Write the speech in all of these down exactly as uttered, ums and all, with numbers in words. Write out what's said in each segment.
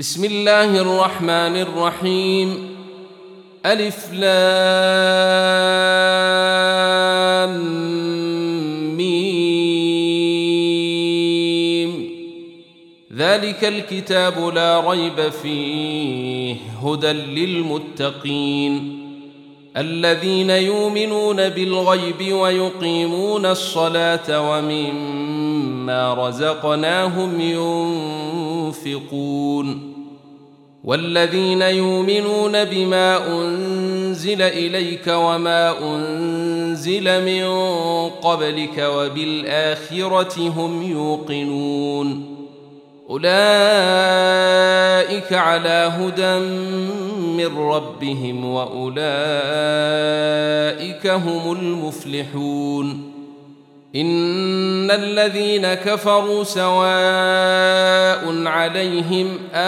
بسم الله الرحمن الرحيم. ألف لام ميم. ذلك الكتاب لا ريب فيه هدى للمتقين الذين يؤمنون بالغيب ويقيمون الصلاة ومما رزقناهم ينفقون والذين يؤمنون بما أنزل إليك وما أنزل من قبلك وبالآخرة هم يوقنون أولئك على هدى من ربهم وأولئك هم المفلحون. إن الذين كفروا سواء عليهم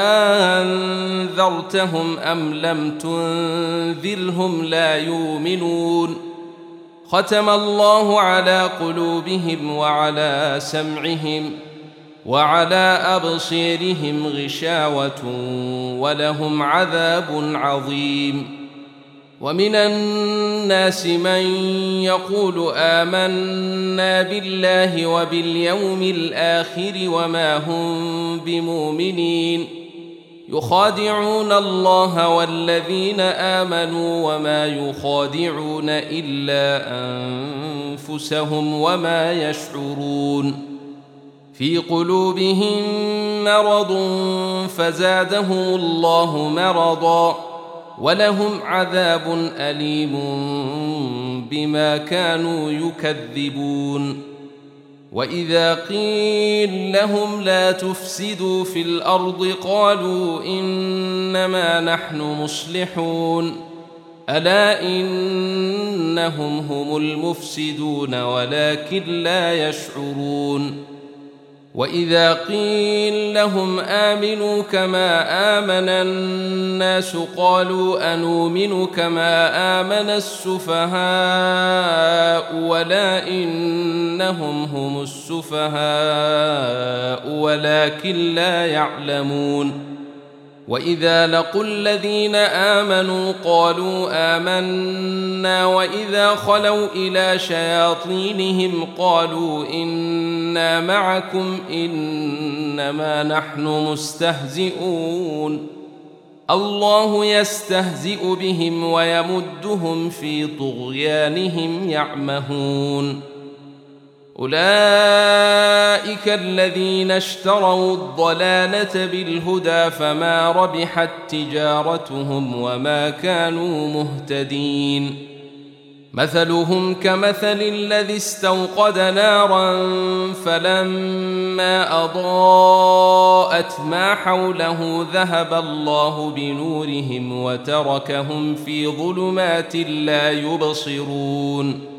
أنذرتهم أم لم تنذرهم لا يؤمنون. ختم الله على قلوبهم وعلى سمعهم وعلى أبصيرهم غشاوة ولهم عذاب عظيم. ومن الناس من يقول آمنا بالله وباليوم الآخر وما هم بمؤمنين يخادعون الله والذين آمنوا وما يخادعون إلا أنفسهم وما يشعرون. في قلوبهم مرض فزادهم الله مرضا ولهم عذاب أليم بما كانوا يكذبون. وإذا قيل لهم لا تفسدوا في الأرض قالوا إنما نحن مصلحون ألا إنهم هم المفسدون ولكن لا يشعرون. وإذا قيل لهم آمنوا كما آمن الناس قالوا أنؤمن كما آمن السفهاء ولا إنهم هم السفهاء ولكن لا يعلمون. وإذا لقوا الذين آمنوا قالوا آمنا وإذا خلوا إلى شياطينهم قالوا إنا معكم إنما نحن مستهزئون الله يستهزئ بهم ويمدهم في طغيانهم يعمهون. أولئك الذين اشتروا الضلالة بالهدى فما ربحت تجارتهم وما كانوا مهتدين. مثلهم كمثل الذي استوقد نارا فلما أضاءت ما حوله ذهب الله بنورهم وتركهم في ظلمات لا يبصرون.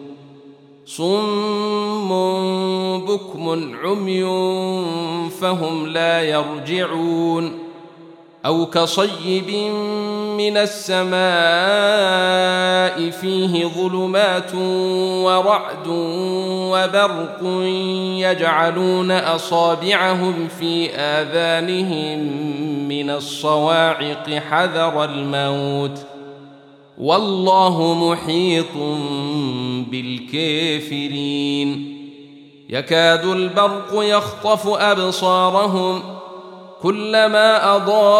صم بكم عمي فهم لا يرجعون. أو كصيب من السماء فيه ظلمات ورعد وبرق يجعلون أصابعهم في آذانهم من الصواعق حذر الموت والله محيط بالكافرين. يكاد البرق يخطف أبصارهم كلما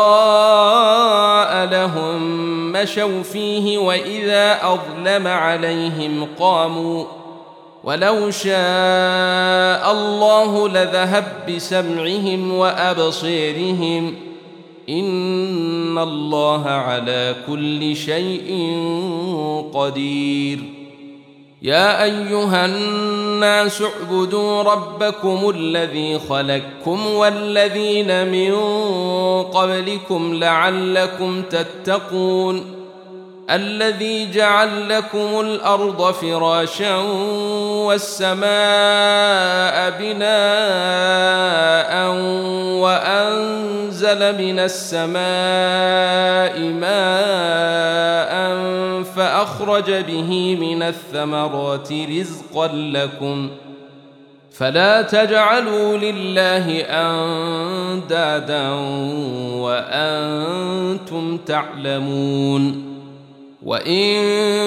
أضاء لهم مشوا فيه وإذا أظلم عليهم قاموا ولو شاء الله لذهب بسمعهم وأبصيرهم إن الله على كل شيء قدير. يا أيها الناس اعبدوا ربكم الذي خلقكم والذين من قبلكم لعلكم تتقون الذي جعل لكم الأرض فراشا والسماء بناء وأنزل من السماء ماء فأخرج به من الثمرات رزقا لكم فلا تجعلوا لله أندادا وأنتم تعلمون وإن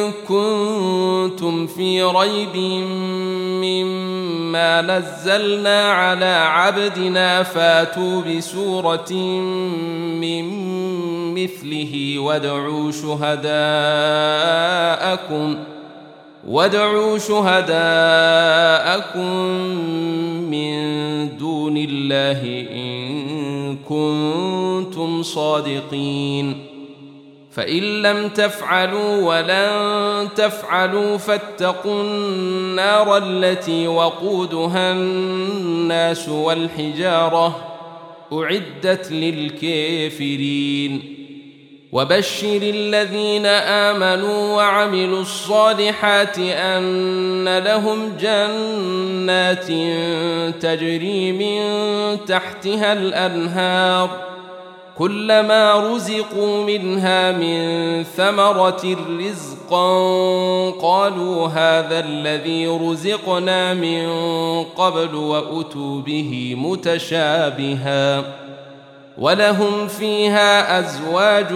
كنتم في ريب مما نزلنا على عبدنا فاتوا بسورة من مثله وادعوا شهداءكم وادعوا شهداءكم من دون الله إن كنتم صادقين فإن لم تفعلوا ولن تفعلوا فاتقوا النار التي وقودها الناس والحجارة أعدت للكافرين وبشر الذين آمنوا وعملوا الصالحات أن لهم جنات تجري من تحتها الأنهار كلما رزقوا منها من ثمرة رزقا قالوا هذا الذي رزقنا من قبل وأتوا به متشابها ولهم فيها أزواج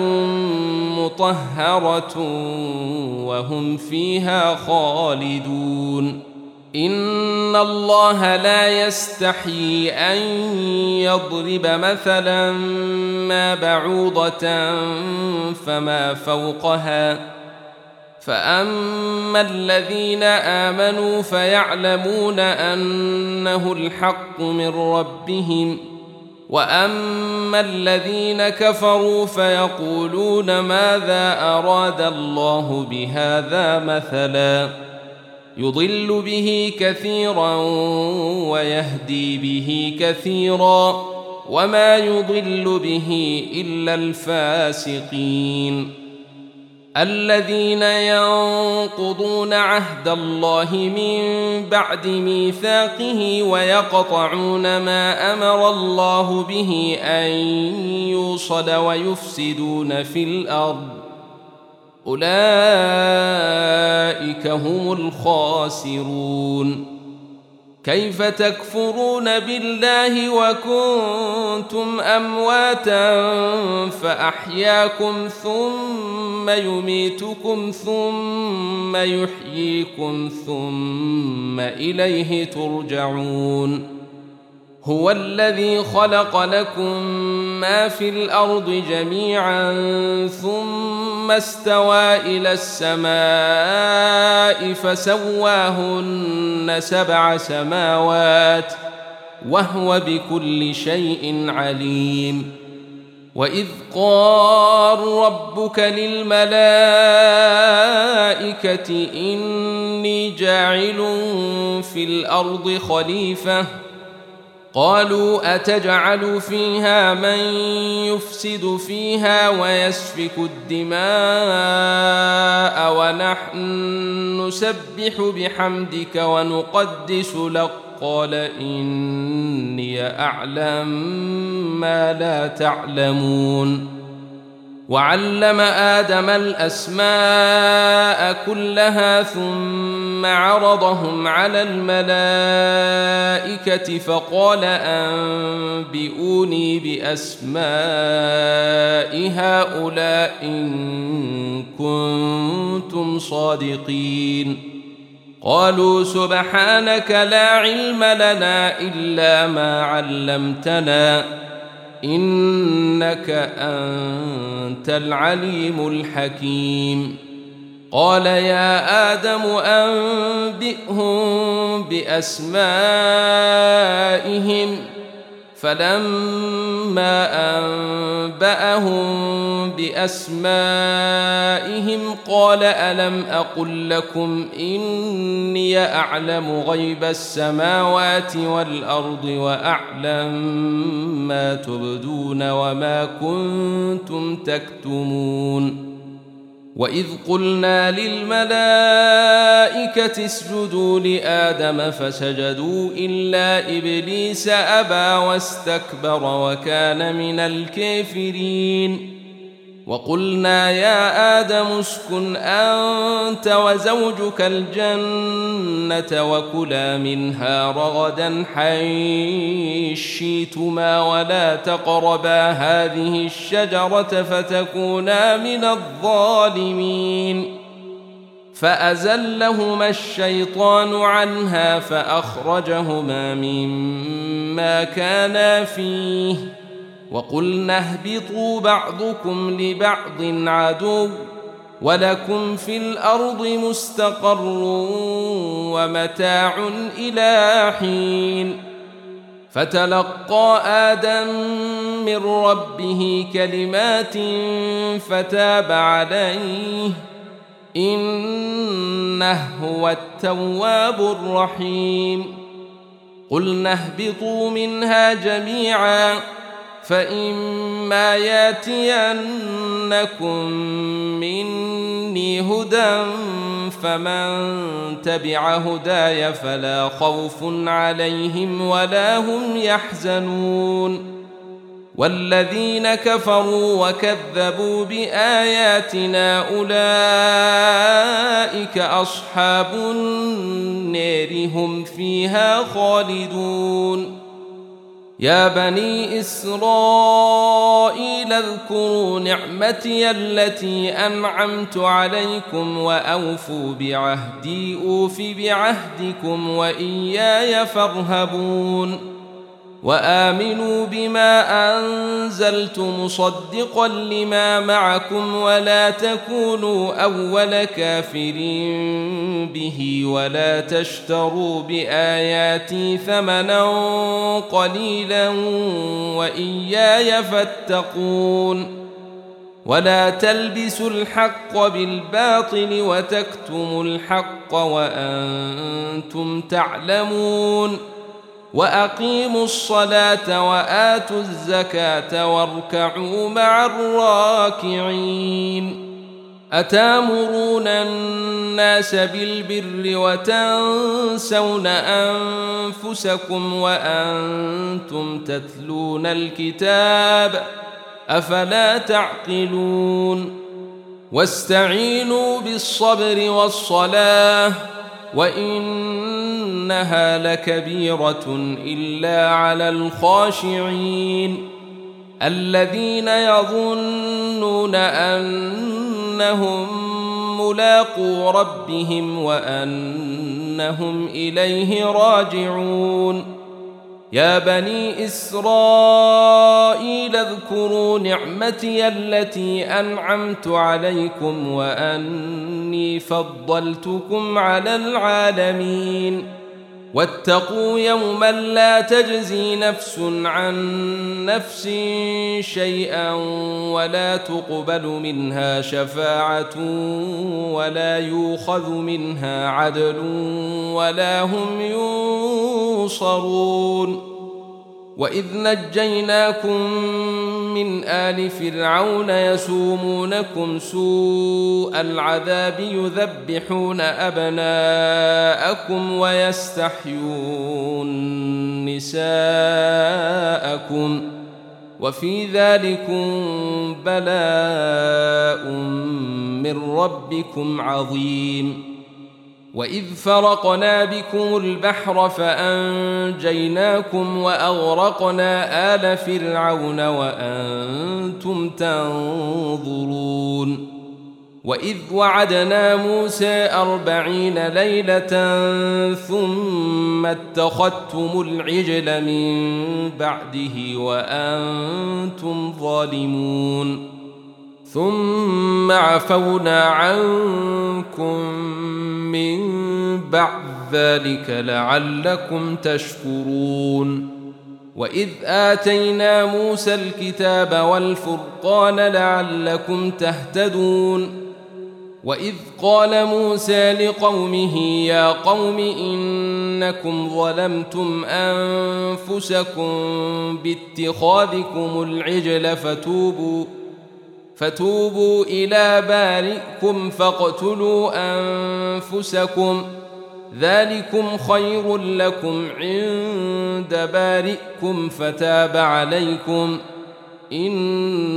مطهرة وهم فيها خالدون إن الله لا يستحيي أن يضرب مثلا ما بعوضة فما فوقها فأما الذين آمنوا فيعلمون أنه الحق من ربهم وأما الذين كفروا فيقولون ماذا أراد الله بهذا مثلا يضل به كثيرا ويهدي به كثيرا وما يضل به إلا الفاسقين الذين ينقضون عهد الله من بعد ميثاقه ويقطعون ما أمر الله به أن يوصل ويفسدون في الأرض أولئك هم الخاسرون كيف تكفرون بالله وكنتم أمواتا فأحياكم ثم يميتكم ثم يحييكم ثم إليه ترجعون هو الذي خلق لكم ما في الأرض جميعا ثم استوى إلى السماء فسواهن سبع سماوات وهو بكل شيء عليم وإذ قال ربك للملائكة إني جاعل في الأرض خليفة قالوا أتجعل فيها من يفسد فيها ويسفك الدماء ونحن نسبح بحمدك ونقدس لك قال إني أعلم ما لا تعلمون وعلم آدم الأسماء كلها ثم عرضهم على الملائكة فقال أنبئوني بأسماء هؤلاء إن كنتم صادقين قالوا سبحانك لا علم لنا إلا ما علمتنا إنك أنت العليم الحكيم قال يا آدم أنبئهم بأسمائهم فلما أنبأهم بأسمائهم قال ألم أقل لكم إني أعلم غيب السماوات والأرض وأعلم ما تبدون وما كنتم تكتمون وإذ قلنا للملائكة اسجدوا لآدم فسجدوا إلا إبليس أبى واستكبر وكان من الكافرين وقلنا يا آدم اسكن أنت وزوجك الجنة وكلا منها رغدا حيث شئتما ولا تقربا هذه الشجرة فتكونا من الظالمين فأزلهما الشيطان عنها فأخرجهما مما كانا فيه وقلنا اهبطوا بعضكم لبعض عدو ولكم في الأرض مستقر ومتاع إلى حين فتلقى آدم من ربه كلمات فتاب عليه إنه هو التواب الرحيم قلنا اهبطوا منها جميعا فإما ياتينكم مني هدى فمن تبع هداي فلا خوف عليهم ولا هم يحزنون والذين كفروا وكذبوا بآياتنا أولئك أصحاب النار هم فيها خالدون يا بني إسرائيل اذكروا نعمتي التي أنعمت عليكم وأوفوا بعهدي أوف بعهدكم وإياي فارهبون وآمنوا بما أنزلت مصدقا لما معكم ولا تكونوا أول كافر به ولا تشتروا بآياتي ثمنا قليلا وإياي فاتقون ولا تلبسوا الحق بالباطل وتكتموا الحق وأنتم تعلمون وأقيموا الصلاة وآتوا الزكاة واركعوا مع الراكعين أتامرون الناس بالبر وتنسون أنفسكم وأنتم تتلون الكتاب أفلا تعقلون واستعينوا بالصبر والصلاة وإنها لكبيرة إلا على الخاشعين الذين يظنون أنهم ملاقو ربهم وأنهم إليه راجعون يا بني إسرائيل اذكروا نعمتي التي أنعمت عليكم وأني فضلتكم على العالمين واتقوا يوما لا تجزي نفس عن نفس شيئا ولا تقبل منها شفاعة ولا يؤخذ منها عدل ولا هم ينصرون وإذ نجيناكم من آل فرعون يسومونكم سوء العذاب يذبحون أبناءكم ويستحيون نساءكم وفي ذلكم بلاء من ربكم عظيم وإذ فرقنا بكم البحر فأنجيناكم وأغرقنا آل فرعون وأنتم تنظرون وإذ وعدنا موسى أربعين ليلة ثم اتخذتم العجل من بعده وأنتم ظالمون ثم عفونا عنكم من بعد ذلك لعلكم تشكرون وإذ آتينا موسى الكتاب والفرقان لعلكم تهتدون وإذ قال موسى لقومه يا قوم إنكم ظلمتم أنفسكم باتخاذكم العجل فتوبوا فتوبوا إلى بارئكم فاقتلوا أنفسكم ذلكم خير لكم عند بارئكم فتاب عليكم إنه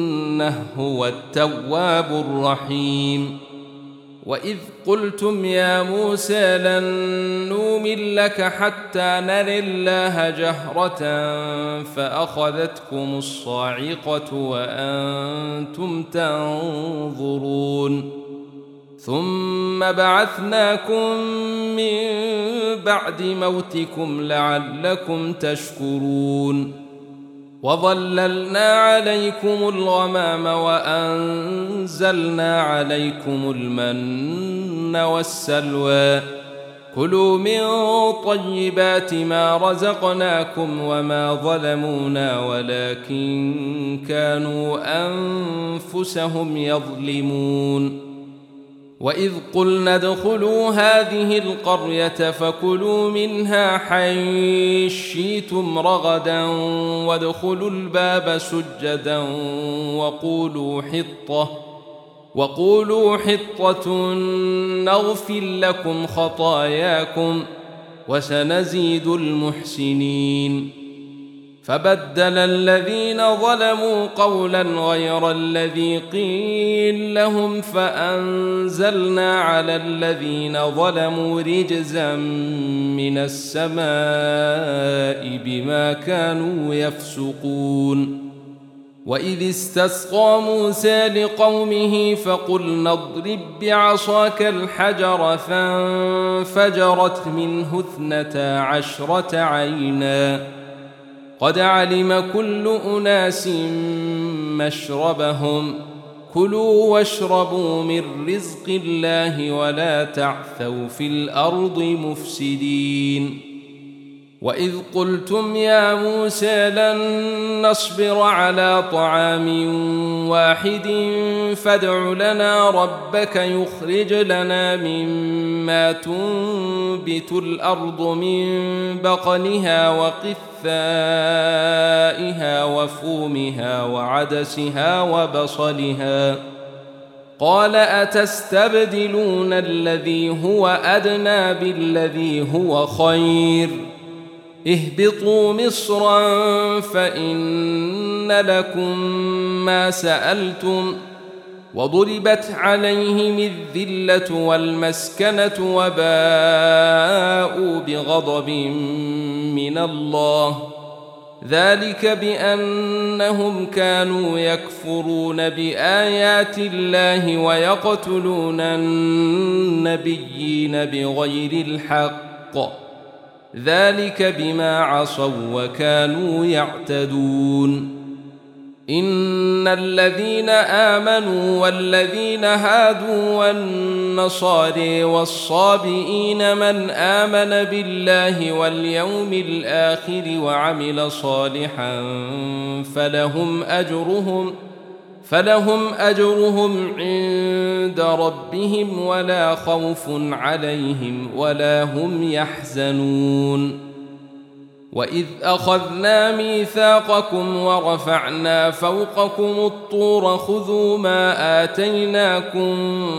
إنه هو التواب الرحيم. وإذ قلتم يا موسى لن نؤمن لك حتى نري الله جهرة فأخذتكم الصاعقة وأنتم تنظرون ثم بعثناكم من بعد موتكم لعلكم تشكرون وظللنا عليكم الغمام وأنزلنا عليكم المن والسلوى كلوا من طيبات ما رزقناكم وما ظلمونا ولكن كانوا أنفسهم يظلمون وإذ قلنا ادخلوا هذه القرية فكلوا منها حيث شئتم رغدا وادخلوا الباب سجدا وقولوا حطة وقولوا حطة نغفر لكم خطاياكم وسنزيد المحسنين فبدل الذين ظلموا قولا غير الذي قيل لهم فأنزلنا على الذين ظلموا رجزا من السماء بما كانوا يفسقون وإذ استسقى موسى لقومه فقلنا اضرب بعصاك الحجر فانفجرت منه اثنتا عشرة عينا قد علم كل أناس مشربهم كلوا واشربوا من رزق الله ولا تعثوا في الأرض مفسدين وإذ قلتم يا موسى لن نصبر على طعام واحد فادع لنا ربك يخرج لنا مما تنبت الأرض من بقلها وقثائها وفومها وعدسها وبصلها قال أتستبدلون الذي هو أدنى بالذي هو خير اهبطوا مصرا فإن لكم ما سألتم وضربت عليهم الذلة والمسكنة وباءوا بغضب من الله ذلك بأنهم كانوا يكفرون بآيات الله ويقتلون النبيين بغير الحق ذلك بما عصوا وكانوا يعتدون إن الذين آمنوا والذين هادوا والنصارى والصابئين من آمن بالله واليوم الآخر وعمل صالحا فلهم أجرهم فلهم أجرهم عند ربهم ولا خوف عليهم ولا هم يحزنون وإذ أخذنا ميثاقكم ورفعنا فوقكم الطور خذوا ما آتيناكم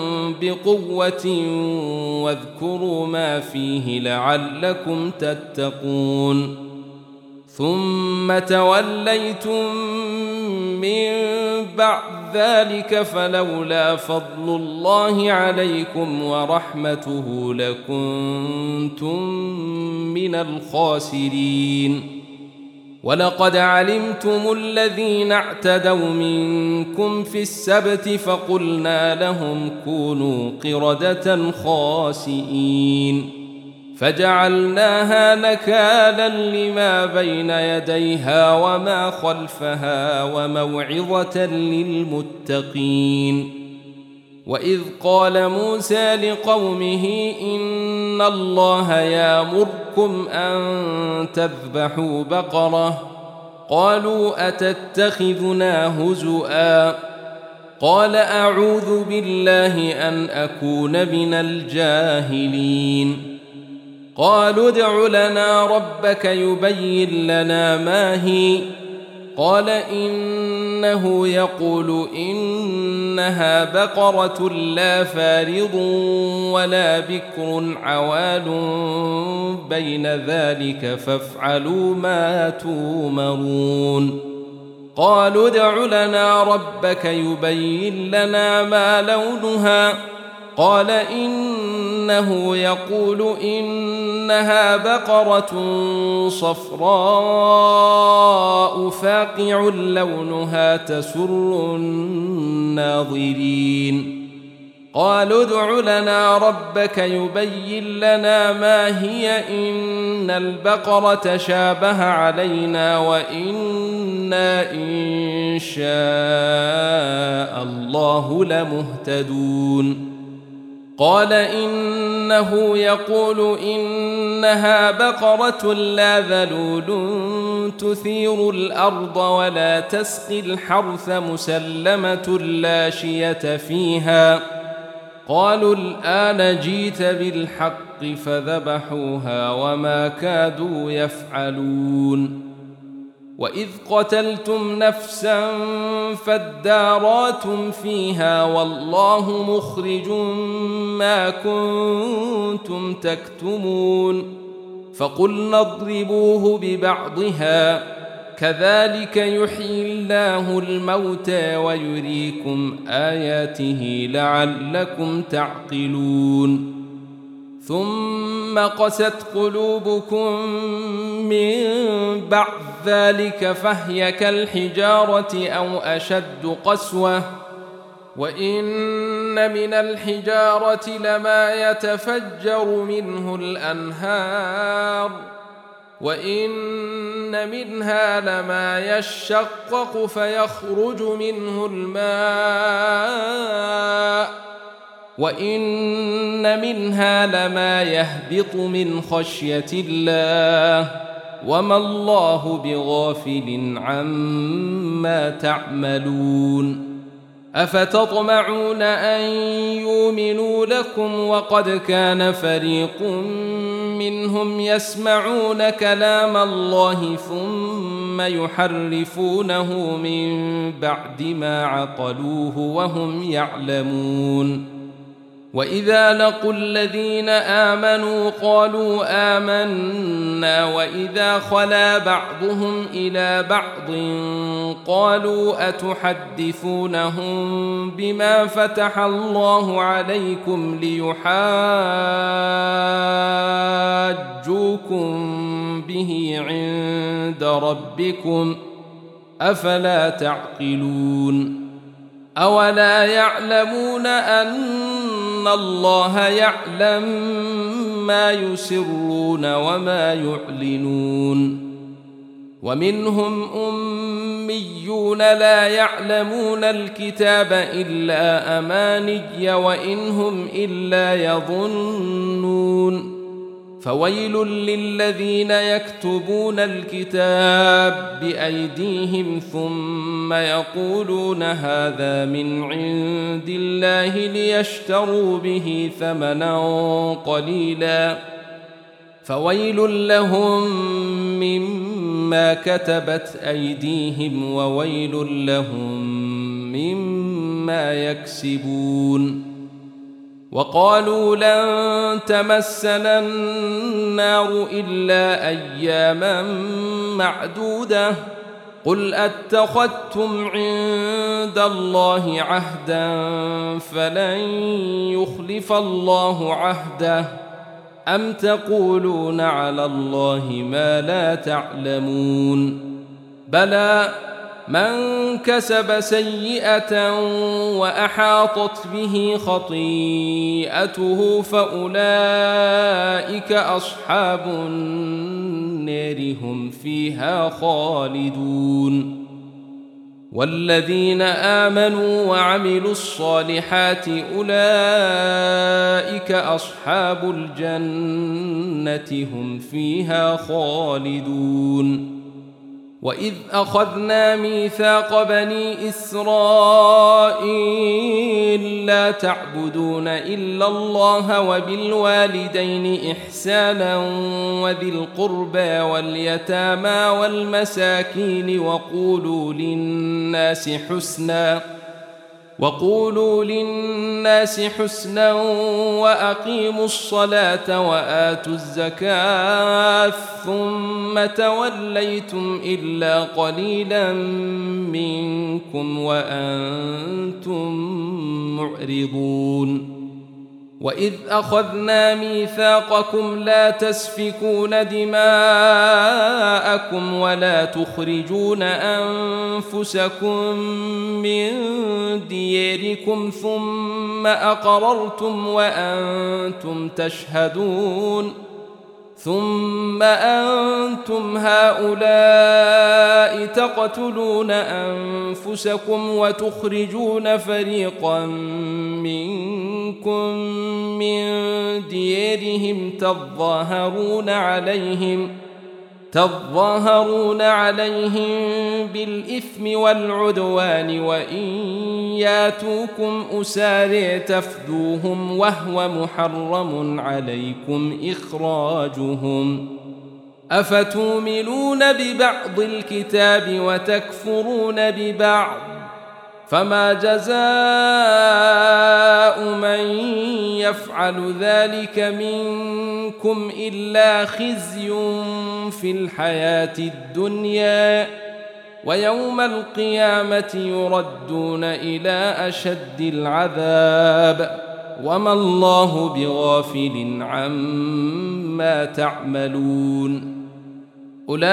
بقوة واذكروا ما فيه لعلكم تتقون ثم توليتم من بعد ذلك فلولا فضل الله عليكم ورحمته لكنتم من الخاسرين ولقد علمتم الذين اعتدوا منكم في السبت فقلنا لهم كونوا قردة خاسئين فجعلناها نكالا لما بين يديها وما خلفها وموعظة للمتقين وإذ قال موسى لقومه إن الله يأمركم أن تذبحوا بقرة قالوا أتتخذنا هزؤا قال أعوذ بالله أن أكون من الجاهلين قالوا ادع لنا ربك يبين لنا ما هي قال إنه يقول إنها بقرة لا فارض ولا بكر عوان بين ذلك فافعلوا ما تؤمرون قالوا ادع لنا ربك يبين لنا ما لونها قال إنه يقول إنها بقرة صفراء فاقع لونها تسر الناظرين قالوا ادع لنا ربك يبين لنا ما هي إن البقرة شابه علينا وإنا إن شاء الله لمهتدون قال إنه يقول إنها بقرة لا ذلول تثير الأرض ولا تسقي الحرث مسلمة لا شية فيها قالوا الآن جيت بالحق فذبحوها وما كادوا يفعلون وإذ قتلتم نفسا فادارأتم فيها والله مخرج ما كنتم تكتمون فقلنا اضربوه ببعضها كذلك يحيي الله الموتى ويريكم آياته لعلكم تعقلون ثم قست قلوبكم من بعد ذلك فهي كالحجارة أو أشد قسوة وإن من الحجارة لما يتفجر منه الأنهار وإن منها لما يشقق فيخرج منه الماء وإن منها لما يهبط من خشية الله وما الله بغافل عما تعملون أفتطمعون أن يؤمنوا لكم وقد كان فريق منهم يسمعون كلام الله ثم يحرفونه من بعد ما عقلوه وهم يعلمون وإذا لقوا الذين آمنوا قالوا آمنا وإذا خلا بعضهم إلى بعض قالوا أتحدثونهم بما فتح الله عليكم ليحاجوكم به عند ربكم أفلا تعقلون أولا يعلمون أن الله يعلم ما يسرون وما يعلنون ومنهم أميون لا يعلمون الكتاب إلا أماني وإن هم إلا يظنون فويل للذين يكتبون الكتاب بأيديهم ثم يقولون هذا من عند الله ليشتروا به ثمنا قليلا فويل لهم مما كتبت أيديهم وويل لهم مما يكسبون وقالوا لن تمسنا النار إلا أياما معدودة قل أتخذتم عند الله عهدا فلن يخلف الله عهده أم تقولون على الله ما لا تعلمون بلى من كسب سيئة وأحاطت به خطيئته فأولئك أصحاب النار هم فيها خالدون والذين آمنوا وعملوا الصالحات أولئك أصحاب الجنة هم فيها خالدون وإذ أخذنا ميثاق بني إسرائيل لا تعبدون إلا الله وبالوالدين إحسانا وذي القربى واليتامى والمساكين وقولوا للناس حسنا وقولوا للناس حسنا وأقيموا الصلاة وآتوا الزكاة ثم توليتم إلا قليلا منكم وأنتم معرضون وإذ أخذنا ميثاقكم لا تسفكون دماءكم ولا تخرجون أنفسكم من دياركم ثم أقررتم وأنتم تشهدون ثم أنتم هؤلاء تقتلون أنفسكم وتخرجون فريقا منكم من ديارهم تظاهرون عليهم تظاهرون عليهم بالإثم والعدوان وإن ياتوكم أسارى تفدوهم وهو محرم عليكم إخراجهم أفتؤمنون ببعض الكتاب وتكفرون ببعض فما جزاء من يفعل ذلك منكم إلا خزي في الحياة الدنيا ويوم القيامة يردون إلى أشد العذاب وما الله بغافل عما تعملون أولئك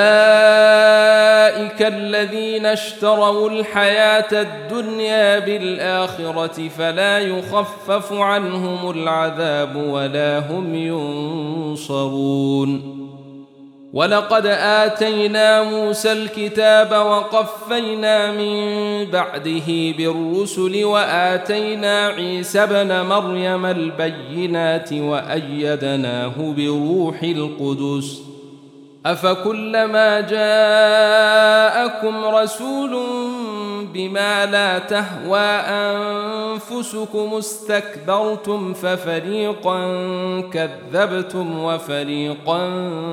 الذين اشتروا الحياة الدنيا بالآخرة فلا يخفف عنهم العذاب ولا هم ينصرون ولقد آتينا موسى الكتاب وقفينا من بعده بالرسل وآتينا عيسى ابن مريم البينات وأيدناه بروح القدس أفكلما جاءكم رسول بما لا تهوى أنفسكم استكبرتم ففريقا كذبتم وفريقا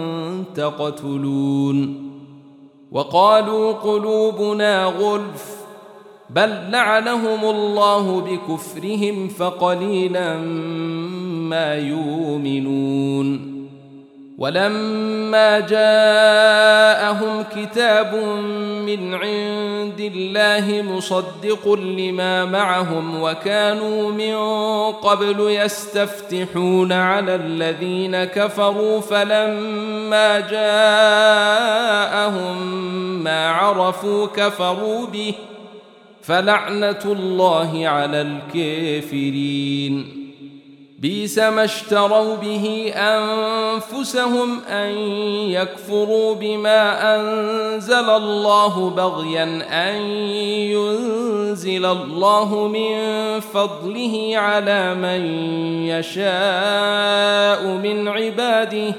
تقتلون وقالوا قلوبنا غلف بل لعنهم الله بكفرهم فقليلا ما يؤمنون ولما جاءهم كتاب من عند الله مصدق لما معهم وكانوا من قبل يستفتحون على الذين كفروا فلما جاءهم ما عرفوا كفروا به فلعنة الله على الكافرين بئس ما اشتروا به أنفسهم أن يكفروا بما أنزل الله بغيا أن ينزل الله من فضله على من يشاء من عباده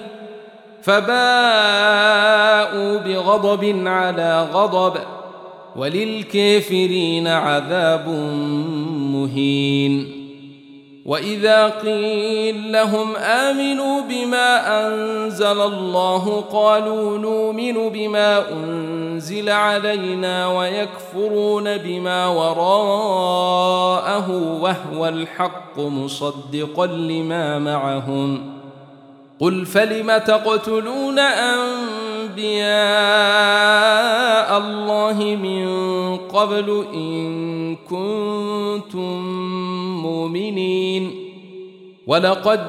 فباءوا بغضب على غضب وللكافرين عذاب مهين وإذا قيل لهم آمنوا بما أنزل الله قالوا نؤمن بما أنزل علينا ويكفرون بما وراءه وهو الحق مصدقا لما معهم قل فلم تقتلون أنبياء الله من قبل إن كنتم مؤمنين ولقد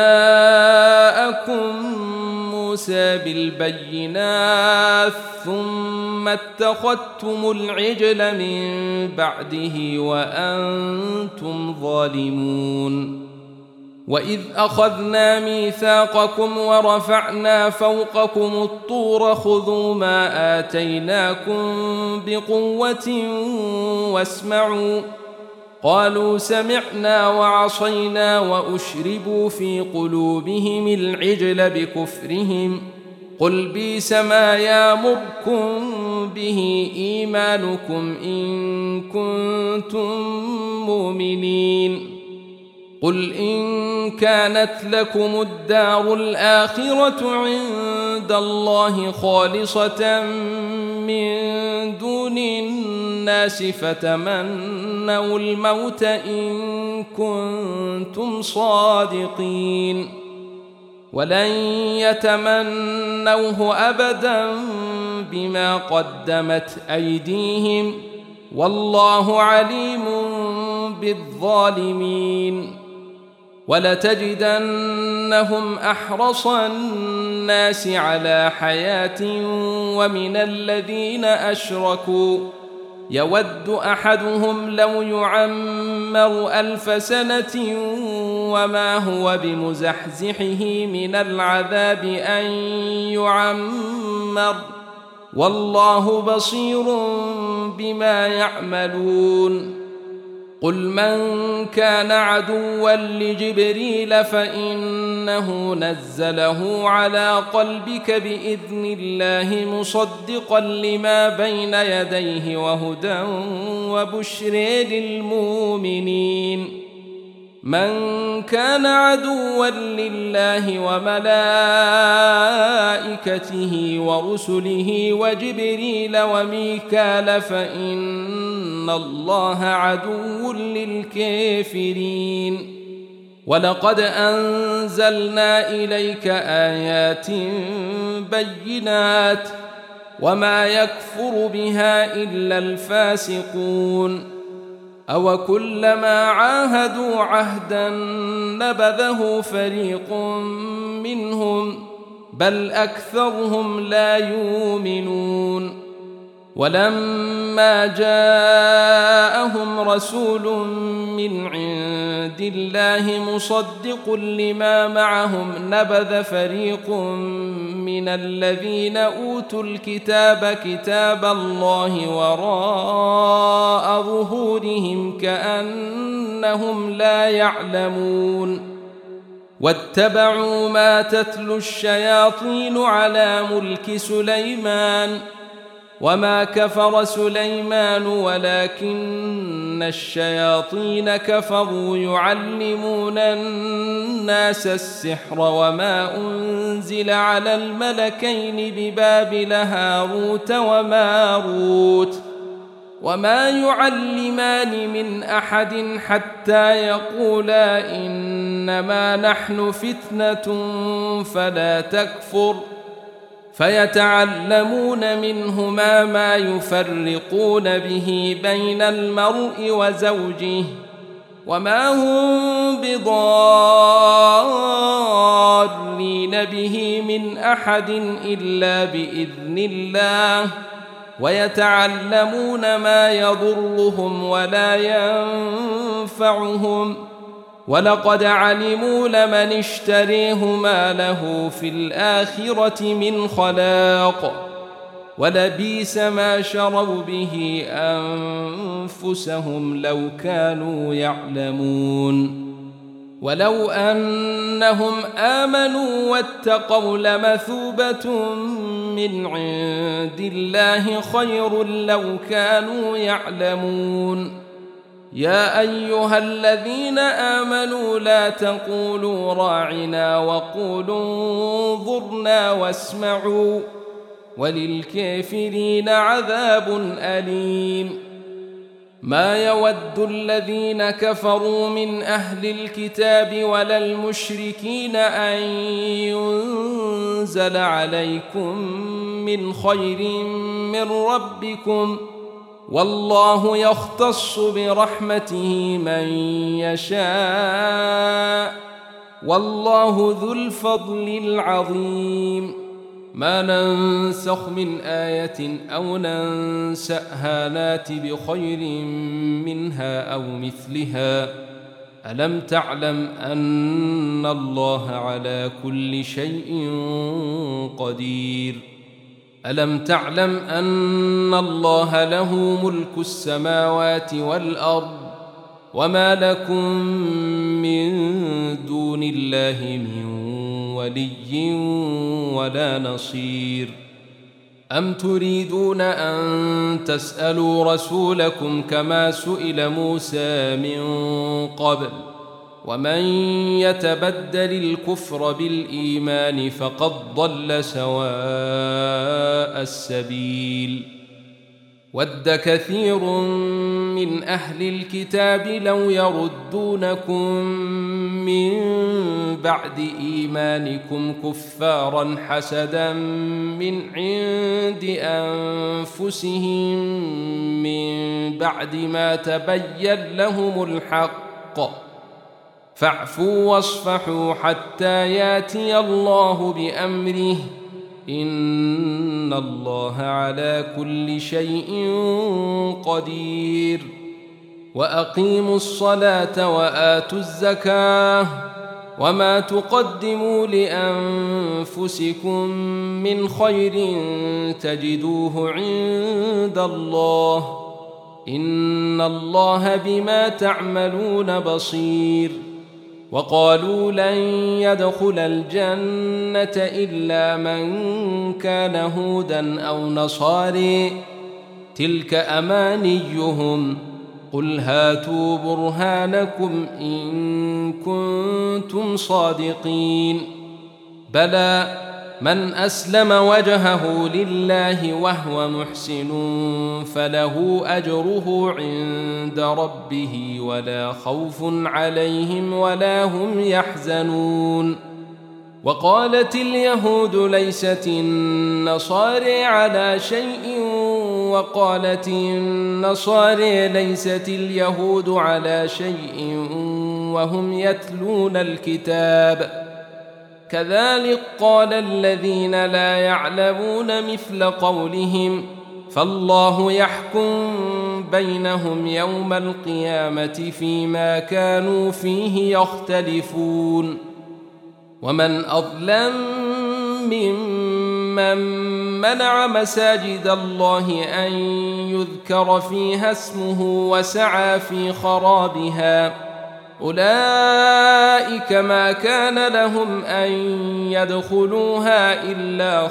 جاءكم موسى بالبينات ثم اتخذتم العجل من بعده وأنتم ظالمون وإذ أخذنا ميثاقكم ورفعنا فوقكم الطور خذوا ما آتيناكم بقوة واسمعوا قالوا سمعنا وعصينا وأشربوا في قلوبهم العجل بكفرهم قل بئس ما يأمركم به إيمانكم إن كنتم مؤمنين قل إن كانت لكم الدار الآخرة عند الله خالصة من دون الناس الناس فتمنوا الموت إن كنتم صادقين ولن يتمنوه أبدا بما قدمت أيديهم والله عليم بالظالمين ولتجدنهم أحرص الناس على حياة ومن الذين أشركوا يود أحدهم لو يعمر ألف سنة وما هو بمزحزحه من العذاب أن يعمر والله بصير بما يعملون قل من كان عدوا لجبريل فإنه نزله على قلبك بإذن الله مصدقا لما بين يديه وهدى وبشر للمؤمنين من كان عدوا لله وملائكته ورسله وجبريل وميكال فإن الله عدو للكافرين ولقد أنزلنا إليك آيات بينات وما يكفر بها إلا الفاسقون أو كلما عاهدوا عهدا نبذه فريق منهم بل أكثرهم لا يؤمنون ولما جاءهم رسول من عند الله مصدق لما معهم نبذ فريق من الذين أوتوا الكتاب كتاب الله وراء ظهورهم كأنهم لا يعلمون واتبعوا ما تتلو الشياطين على ملك سليمان وما كفر سليمان ولكن الشياطين كفروا يعلمون الناس السحر وما أنزل على الملكين ببابل هاروت وماروت وما يعلمان من أحد حتى يقولا إنما نحن فتنة فلا تكفر فيتعلمون منهما ما يفرقون به بين المرء وزوجه وما هم بضارين به من أحد إلا بإذن الله ويتعلمون ما يضرهم ولا ينفعهم ولقد علموا لمن اشتريه ما له في الآخرة من خلاق ولبئس ما شروا به أنفسهم لو كانوا يعلمون ولو أنهم آمنوا واتقوا لمثوبة من عند الله خير لو كانوا يعلمون يا أيها الذين آمنوا لا تقولوا راعنا وقولوا انظرنا واسمعوا وللكافرين عذاب أليم ما يود الذين كفروا من أهل الكتاب ولا المشركين أن ينزل عليكم من خير من ربكم والله يختص برحمته من يشاء والله ذو الفضل العظيم ما ننسخ من آية أو ننسأها نات بخير منها أو مثلها ألم تعلم أن الله على كل شيء قدير ألم تعلم أن الله له ملك السماوات والأرض وما لكم من دون الله من ولي ولا نصير أم تريدون أن تسألوا رسولكم كما سئل موسى من قبل ومن يتبدل الكفر بالإيمان فقد ضل سواء السبيل ود كثير من أهل الكتاب لو يردونكم من بعد إيمانكم كفارا حسدا من عند أنفسهم من بعد ما تبين لهم الحق فاعفوا واصفحوا حتى ياتي الله بأمره إن الله على كل شيء قدير وأقيموا الصلاة وآتوا الزكاة وما تقدموا لأنفسكم من خير تجدوه عند الله إن الله بما تعملون بصير وقالوا لن يدخل الجنة إلا من كان هودا أو نصاري تلك أمانيهم قل هاتوا برهانكم إن كنتم صادقين بلى من أسلم وجهه لله وهو محسن فله أجره عند ربه ولا خوف عليهم ولا هم يحزنون وقالت اليهود ليست النصارى على شيء وقالت النصارى ليست اليهود على شيء وهم يتلون الكتاب كذلك قال الذين لا يعلمون مثل قولهم فالله يحكم بينهم يوم القيامة فيما كانوا فيه يختلفون ومن أظلم ممن منع مساجد الله أن يذكر فيها اسمه وسعى في خرابها أولئك ما كان لهم أن يدخلوها إلا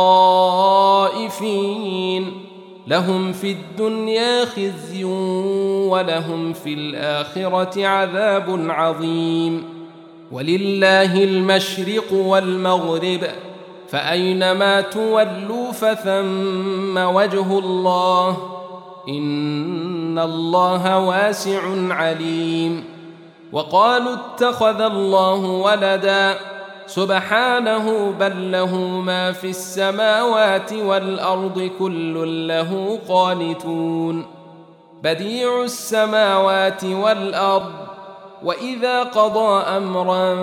خائفين لهم في الدنيا خزي ولهم في الآخرة عذاب عظيم ولله المشرق والمغرب فأينما تولوا فثم وجه الله إن الله واسع عليم وقالوا اتخذ الله ولدا سبحانه بل له ما في السماوات والأرض كل له قانتون بديع السماوات والأرض وإذا قضى أمرا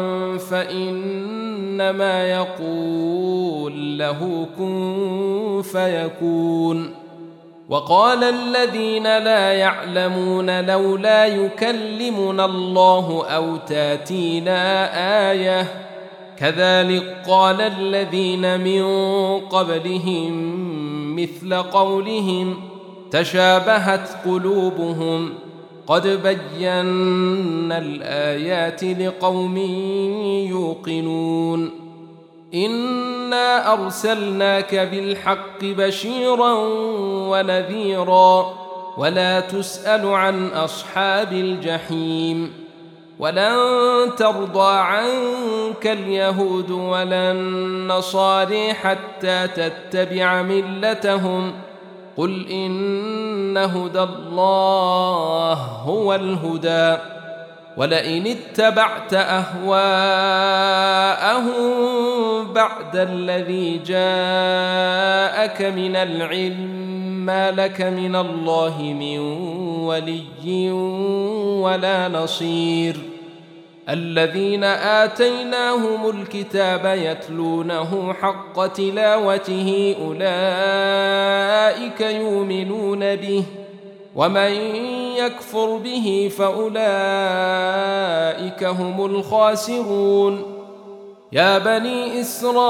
فإنما يقول له كن فيكون وقال الذين لا يعلمون لولا يكلمنا الله أو تاتينا آية كذلك قال الذين من قبلهم مثل قولهم تشابهت قلوبهم قد بينا الآيات لقوم يوقنون إنا أرسلناك بالحق بشيرا ونذيرا ولا تسأل عن أصحاب الجحيم ولن ترضى عنك اليهود ولا النصارى حتى تتبع ملتهم قل إن هدى الله هو الهدى ولئن اتبعت أهواءهم بعد الذي جاءك من العلم ما لك من الله من ولي ولا نصير الذين آتيناهم الكتاب يتلونه حق تلاوته أولئك يؤمنون به ومن يكفر به فأولئك هم الخاسرون يا بني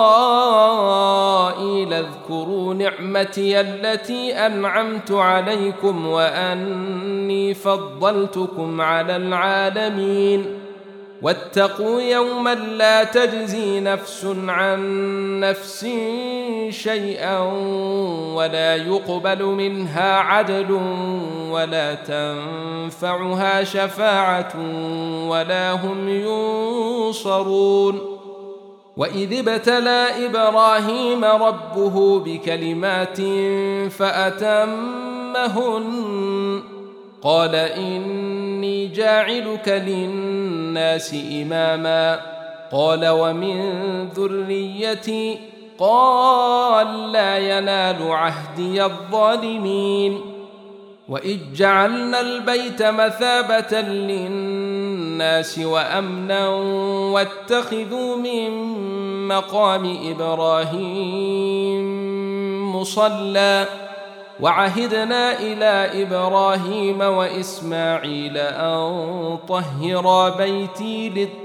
إسرائيل اذكروا نعمتي التي أنعمت عليكم وأني فضلتكم على العالمين واتقوا يوما لا تجزي نفس عن نفس شيئا ولا يقبل منها عدل ولا تنفعها شفاعة ولا هم ينصرون وإذ ابتلى إبراهيم ربه بكلمات فأتم أمهن قال إني جاعلك للناس إماما قال ومن ذريتي قال لا ينال عهدي الظالمين وإذ جعلنا البيت مثابة للناس وأمنا واتخذوا من مقام إبراهيم مصلى وعهدنا إلى إبراهيم وإسماعيل أن طهرا بيتي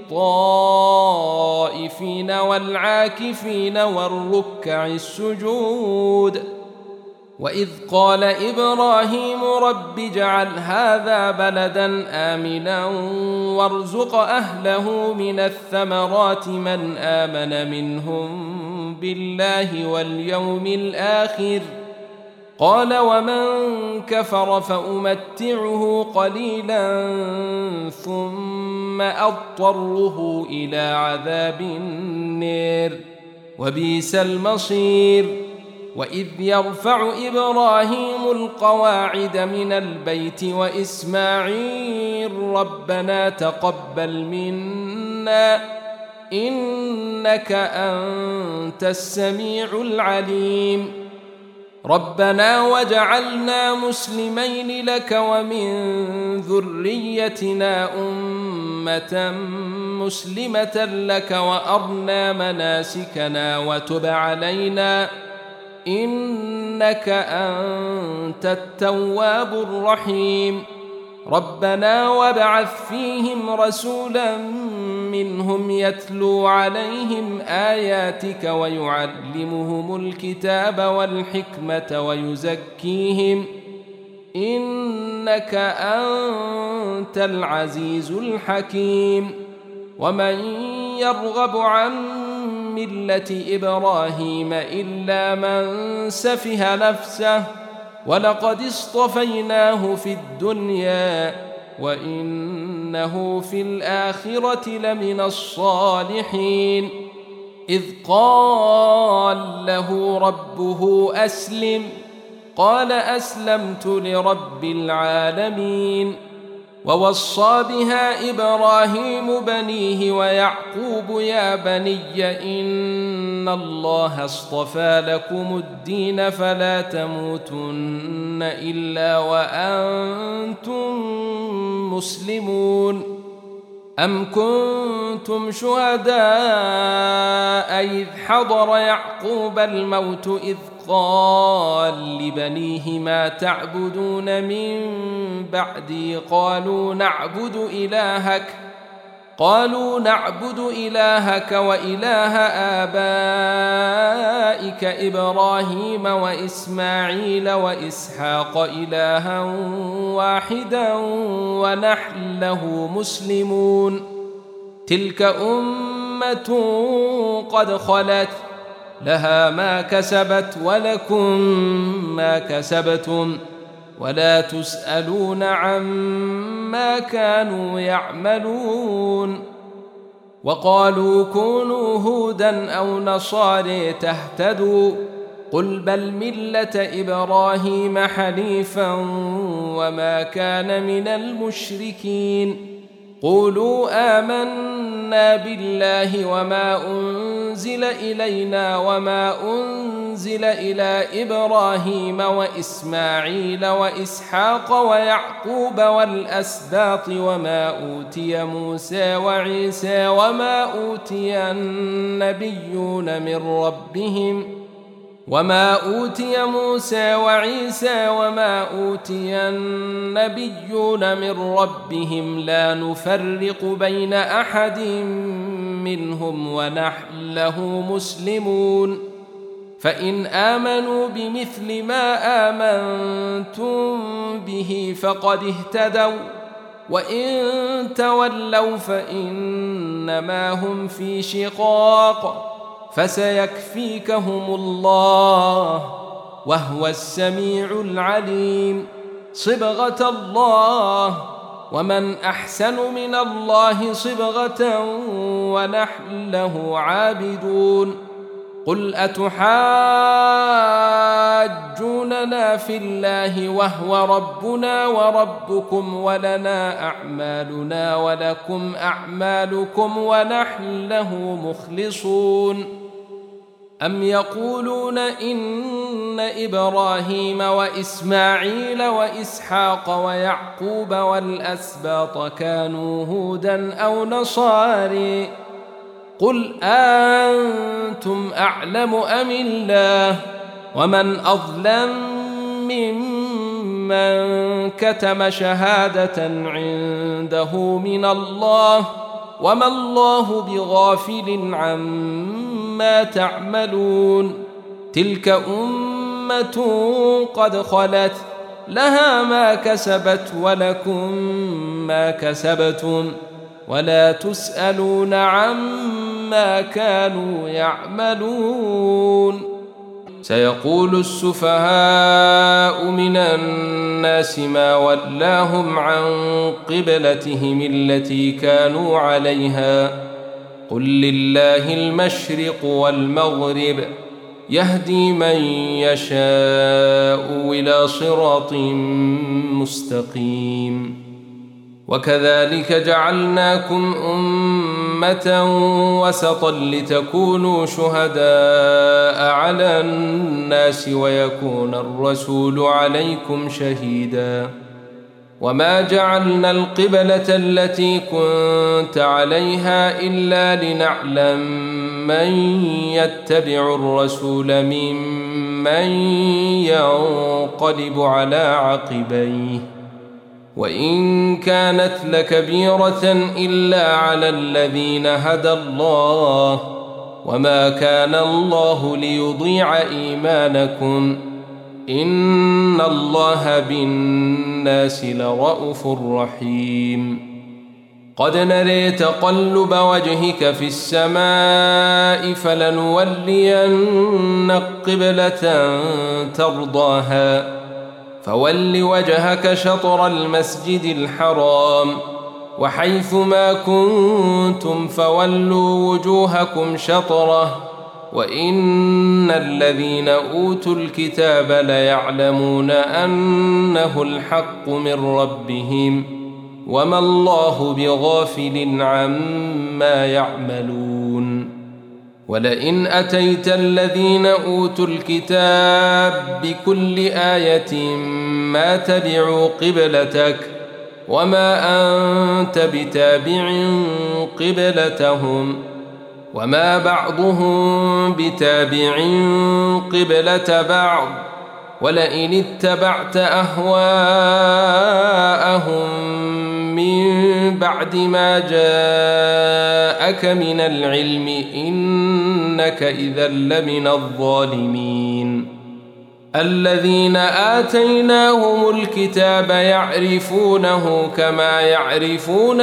للطائفين والعاكفين والركع السجود وإذ قال إبراهيم رب اجعل هذا بلدا آمنا وارزق أهله من الثمرات من آمن منهم بالله واليوم الآخر قال ومن كفر فأمتعه قليلا ثم أضطره إلى عذاب النار وبئس المصير وإذ يرفع إبراهيم القواعد من البيت وإسماعيل ربنا تقبل منا إنك أنت السميع العليم ربنا وجعلنا مسلمين لك ومن ذريتنا أمة مسلمة لك وأرنا مناسكنا وتب علينا إنك أنت التواب الرحيم ربنا وابعث فيهم رسولا منهم يتلو عليهم آياتك ويعلمهم الكتاب والحكمة ويزكيهم إنك أنت العزيز الحكيم ومن يرغب عن ملة إبراهيم إلا من سفه نفسه ولقد اصطفيناه في الدنيا وإنه في الآخرة لمن الصالحين إذ قال له ربه أسلم قال أسلمت لرب العالمين ووصى بها إبراهيم بنيه ويعقوب يا بني إن الله اصطفى لكم الدين فلا تموتن إلا وأنتم مسلمون أم كنتم شهداء إذ حضر يعقوب الموت إذ قال لبنيه ما تعبدون من بعدي قالوا نعبد إلهك قالوا نعبد إلهك وإله آبائك إبراهيم وإسماعيل وإسحاق إلها واحدا ونحن له مسلمون تلك أمة قد خلت لها ما كسبت ولكم ما كسبتم ولا تسألون عما كانوا يعملون وقالوا كونوا هودا أو نصارى تهتدوا قل بل ملة إبراهيم حنيفا وما كان من المشركين قولوا آمنا بالله وما أنزل إلينا وما أنزل إلى إبراهيم وإسماعيل وإسحاق ويعقوب والأسباط وما أوتي موسى وعيسى وما أوتي النبيون من ربهم وما أوتي موسى وعيسى وما أوتي النبيون من ربهم لا نفرق بين أحد منهم ونحن له مسلمون فإن آمنوا بمثل ما آمنتم به فقد اهتدوا وإن تولوا فإنما هم في شقاق فسيكفيكهم الله وهو السميع العليم صبغة الله ومن أحسن من الله صبغة ونحن له عابدون قل أتحاجوننا في الله وهو ربنا وربكم ولنا أعمالنا ولكم أعمالكم ونحن له مخلصون أم يقولون إن إبراهيم وإسماعيل وإسحاق ويعقوب والأسباط كانوا هودا أو نصاري قل أنتم أعلم أم الله ومن أظلم ممن كتم شهادة عنده من الله وما الله بغافل عما تعملون تلك أمة قد خلت لها ما كسبت ولكم ما كسبتم ولا تسألون عما كانوا يعملون سيقول السفهاء من الناس ما ولاهم عن قبلتهم التي كانوا عليها قل لله المشرق والمغرب يهدي من يشاء إلى صراط مستقيم وكذلك جعلناكم أمة وسطا لتكونوا شهداء على الناس ويكون الرسول عليكم شهيدا وما جعلنا القبلة التي كنت عليها إلا لنعلم من يتبع الرسول ممن ينقلب على عقبيه وإن كانت لكبيرة إلا على الذين هدى الله وما كان الله ليضيع إيمانكم إن الله بالناس لرءوف رحيم قد نري تقلب وجهك في السماء فلنولينك قبلة ترضاها فول وجهك شطر المسجد الحرام وحيث ما كنتم فولوا وجوهكم شطره وإن الذين أوتوا الكتاب ليعلمون أنه الحق من ربهم وما الله بغافل عما يعملون ولئن أتيت الذين أوتوا الكتاب بكل آية ما تبعوا قبلتك وما أنت بتابع قبلتهم وما بعضهم بتابع قبلة بعض ولئن اتبعت أهواءهم من بعد ما جاءك من العلم إنك إذا لمن الظالمين الذين آتيناهم الكتاب يعرفونه كما يعرفون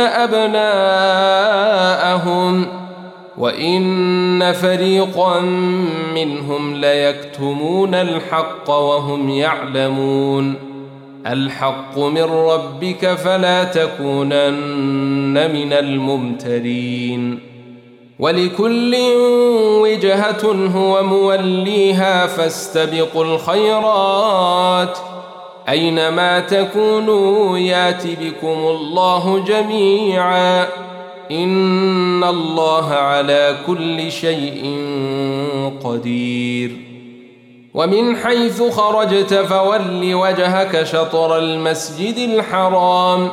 أبناءهم وإن فريقا منهم ليكتمون الحق وهم يعلمون الحق من ربك فلا تكونن من الممترين ولكل وجهة هو موليها فاستبقوا الخيرات أينما تكونوا يات بكم الله جميعا إن الله على كل شيء قدير ومن حيث خرجت فول وجهك شطر المسجد الحرام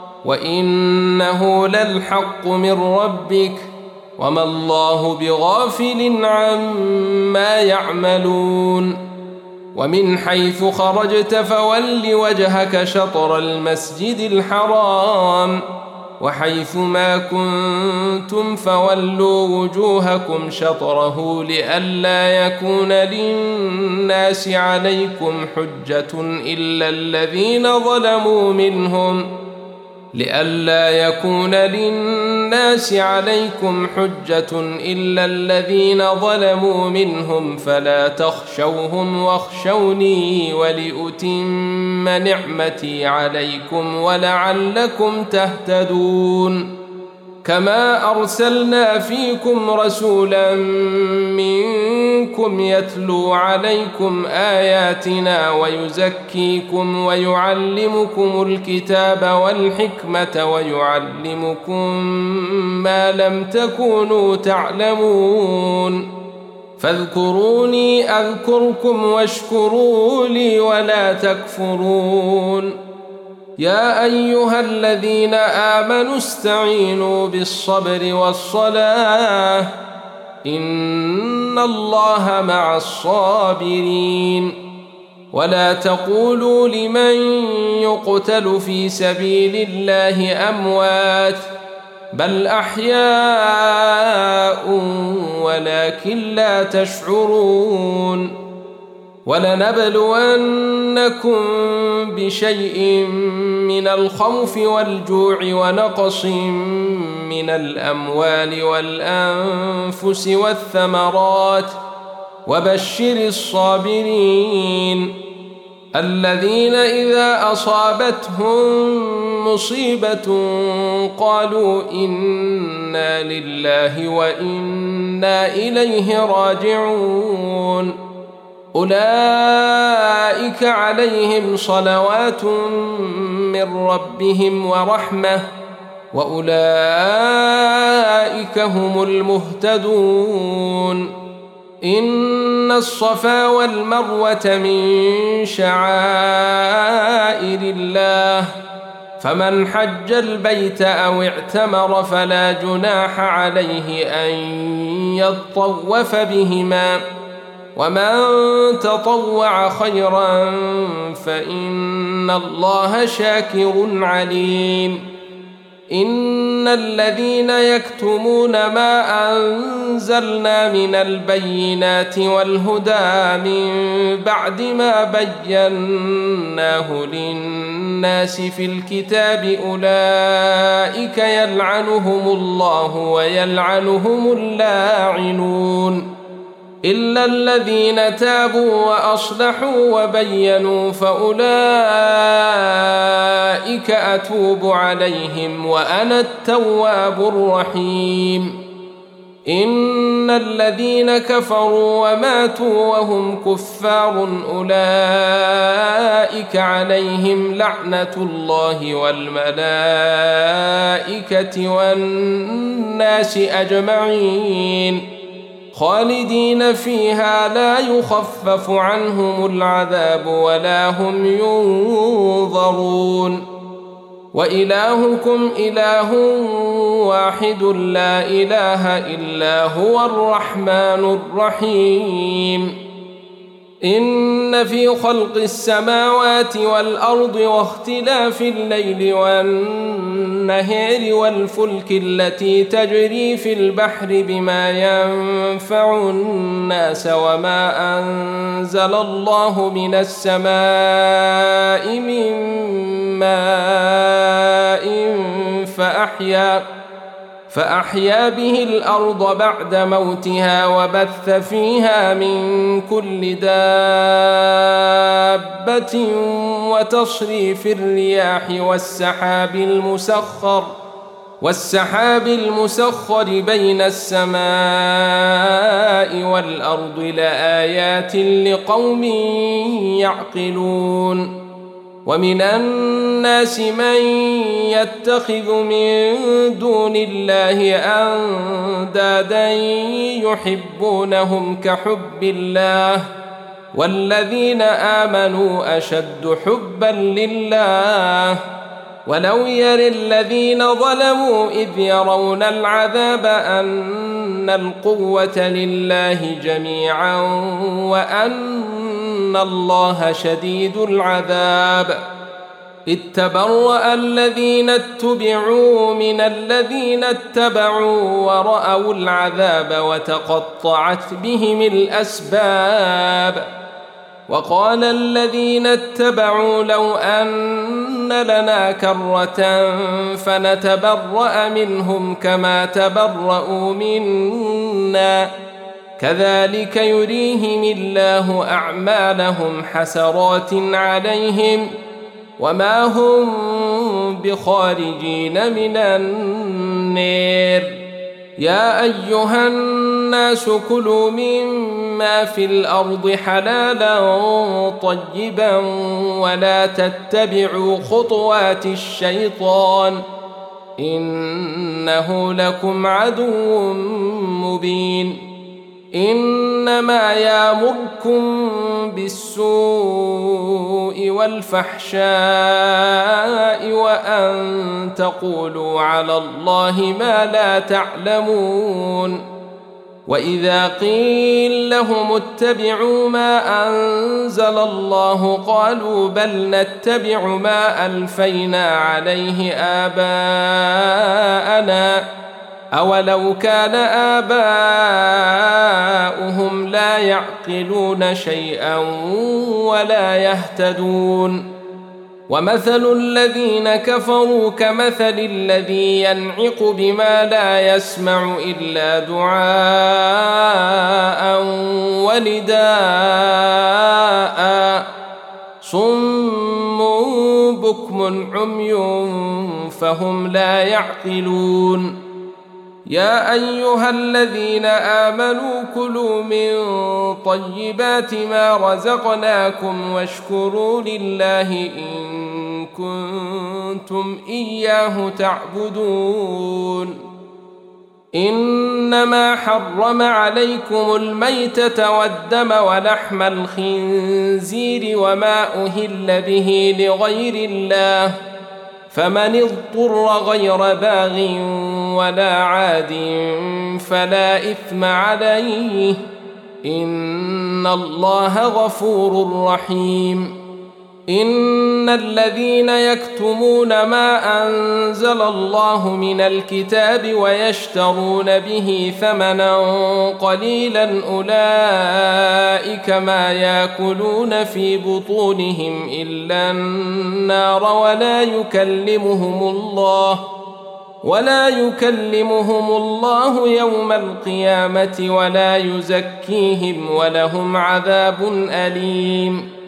وإنه للحق من ربك وما الله بغافل عما يعملون ومن حيث خرجت فول وجهك شطر المسجد الحرام وحيث ما كنتم فولوا وجوهكم شطره لئلا يكون للناس عليكم حجة إلا الذين ظلموا منهم لئلا يكون للناس عليكم حجة إلا الذين ظلموا منهم فلا تخشوهم واخشوني ولأتم نعمتي عليكم ولعلكم تهتدون كما أرسلنا فيكم رسولا منكم يتلو عليكم آياتنا ويزكيكم ويعلمكم الكتاب والحكمة ويعلمكم ما لم تكونوا تعلمون فاذكروني أذكركم واشكروا لي ولا تكفرون يا أيها الذين آمنوا استعينوا بالصبر والصلاة إن الله مع الصابرين ولا تقولوا لمن يقتل في سبيل الله أموات بل أحياء ولكن لا تشعرون ولنبلونكم بشيء من الخوف والجوع ونقص من الأموال والأنفس والثمرات وبشر الصابرين الذين إذا أصابتهم مصيبة قالوا إنا لله وإنا إليه راجعون أولئك عليهم صلوات من ربهم ورحمة وأولئك هم المهتدون إن الصفا والمروة من شعائر الله فمن حج البيت أو اعتمر فلا جناح عليه أن يطوف بهما ومن تطوع خيرا فإن الله شاكر عليم إن الذين يكتمون ما أنزلنا من البينات والهدى من بعد ما بيناه للناس في الكتاب أولئك يلعنهم الله ويلعنهم اللاعنون إلا الذين تابوا وأصلحوا وبينوا فأولئك أتوب عليهم وأنا التواب الرحيم إن الذين كفروا وماتوا وهم كفار أولئك عليهم لعنة الله والملائكة والناس أجمعين خالدين فيها لا يخفف عنهم العذاب ولا هم ينظرون وإلهكم إله واحد لا إله إلا هو الرحمن الرحيم إن في خلق السماوات والأرض واختلاف الليل والنهار والفلك التي تجري في البحر بما ينفع الناس وما أنزل الله من السماء من ماء فأحيا فأحيا به الأرض بعد موتها وبث فيها من كل دابة وتصريف الرياح والسحاب المسخر والسحاب المسخر بين السماء والأرض لآيات لقوم يعقلون ومن الناس من يتخذ من دون الله أندادا يحبونهم كحب الله والذين آمنوا أشد حبا لله ولو يرى الذين ظلموا إذ يرون العذاب أن القوة لله جميعا وأن الله شديد العذاب إذ تبرأ الذين اتبعوا من الذين اتبعوا ورأوا العذاب وتقطعت بهم الأسباب وقال الذين اتبعوا لو أن لنا كرة فنتبرأ منهم كما تبرأوا منا كذلك يريهم الله أعمالهم حسرات عليهم وما هم بخارجين من النار. يا أيها الناس كلوا مما في الأرض حلالا طيبا ولا تتبعوا خطوات الشيطان إنه لكم عدو مبين. إنما يأمركم بالسوء والفحشاء وأن تقولوا على الله ما لا تعلمون. وإذا قيل لهم اتبعوا ما أنزل الله قالوا بل نتبع ما ألفينا عليه آباءنا أولو كان آباؤهم لا يعقلون شيئا ولا يهتدون. ومثل الذين كفروا كمثل الذي ينعق بما لا يسمع إلا دعاء ونداء صم بكم عمي فهم لا يعقلون. يا أيها الذين آمنوا كلوا من طيبات ما رزقناكم واشكروا لله إن كنتم إياه تعبدون. إنما حرم عليكم الميتة والدم ولحم الخنزير وما أهل به لغير الله فمن اضطر غير باغ ولا عاد فلا إثم عليه إن الله غفور رحيم. إن الذين يكتمون ما أنزل الله من الكتاب ويشترون به ثمنا قليلا أولئك ما يأكلون في بطونهم إلا النار ولا يكلمهم الله ولا يكلمهم الله يوم القيامة ولا يزكيهم ولهم عذاب أليم.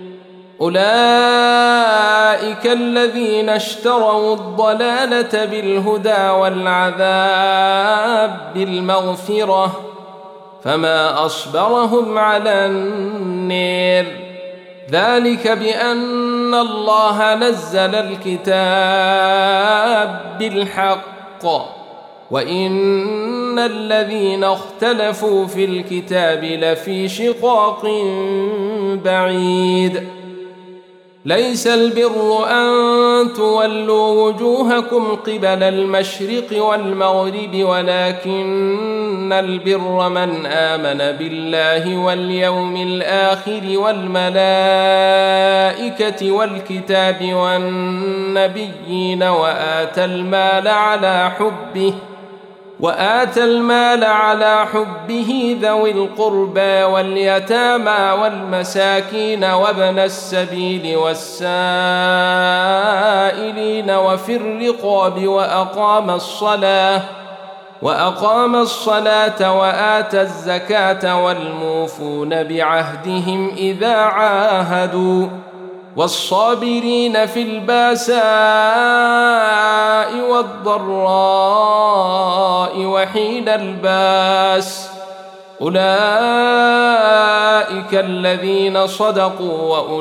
أولئك الذين اشتروا الضلالة بالهدى والعذاب بالمغفرة فما أصبرهم على النار. ذلك بأن الله نزل الكتاب بالحق وإن الذين اختلفوا في الكتاب لفي شقاق بعيد. ليس البر أن تولوا وجوهكم قبل المشرق والمغرب ولكن البر من آمن بالله واليوم الآخر والملائكة والكتاب والنبيين وآتى المال على حبه وآتى المال على حبه ذوي القربى واليتامى والمساكين وابن السبيل والسائلين وفي الرقاب وأقام الصلاة وأقام الصلاة وآتى الزكاة والموفون بعهدهم إذا عاهدوا والصابرين في الباساء والضراء وحين الباس أولئك الذين صدقوا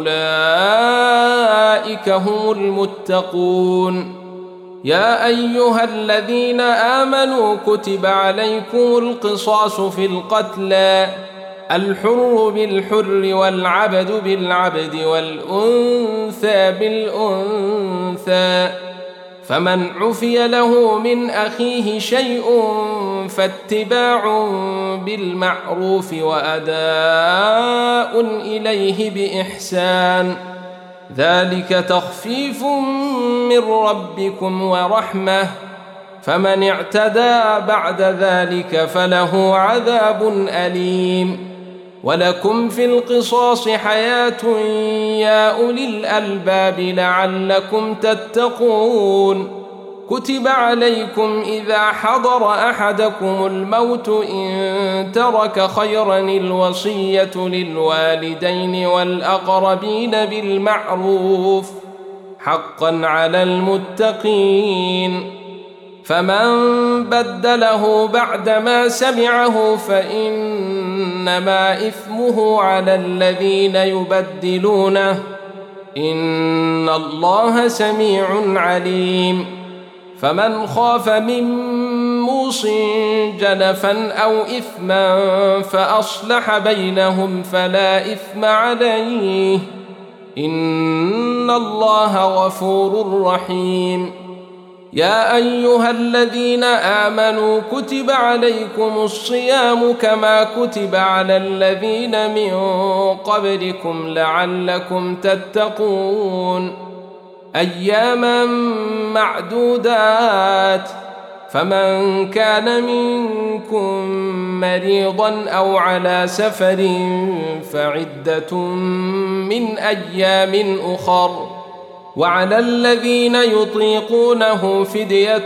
وأولئك هم المتقون. يا أيها الذين آمنوا كتب عليكم القصاص في القتلى الحر بالحر والعبد بالعبد والأنثى بالأنثى فمن عفي له من أخيه شيء فاتباع بالمعروف وأداء إليه بإحسان ذلك تخفيف من ربكم ورحمة فمن اعتدى بعد ذلك فله عذاب أليم. ولكم في القصاص حياة يا أولي الألباب لعلكم تتقون. كتب عليكم إذا حضر أحدكم الموت إن ترك خيرا الوصية للوالدين والأقربين بالمعروف حقا على المتقين. فمن بدله بعدما سمعه فإنما إثمه على الذين يبدلونه، إن الله سميع عليم. فمن خاف من موص جنفا أو إثما فأصلح بينهم فلا إثم عليه، إن الله غفور رحيم. يا أيها الذين آمنوا كتب عليكم الصيام كما كتب على الذين من قبلكم لعلكم تتقون، أياما معدودات. فمن كان منكم مريضا أو على سفر فعدة من أيام أخر، وعلى الذين يطيقونه فدية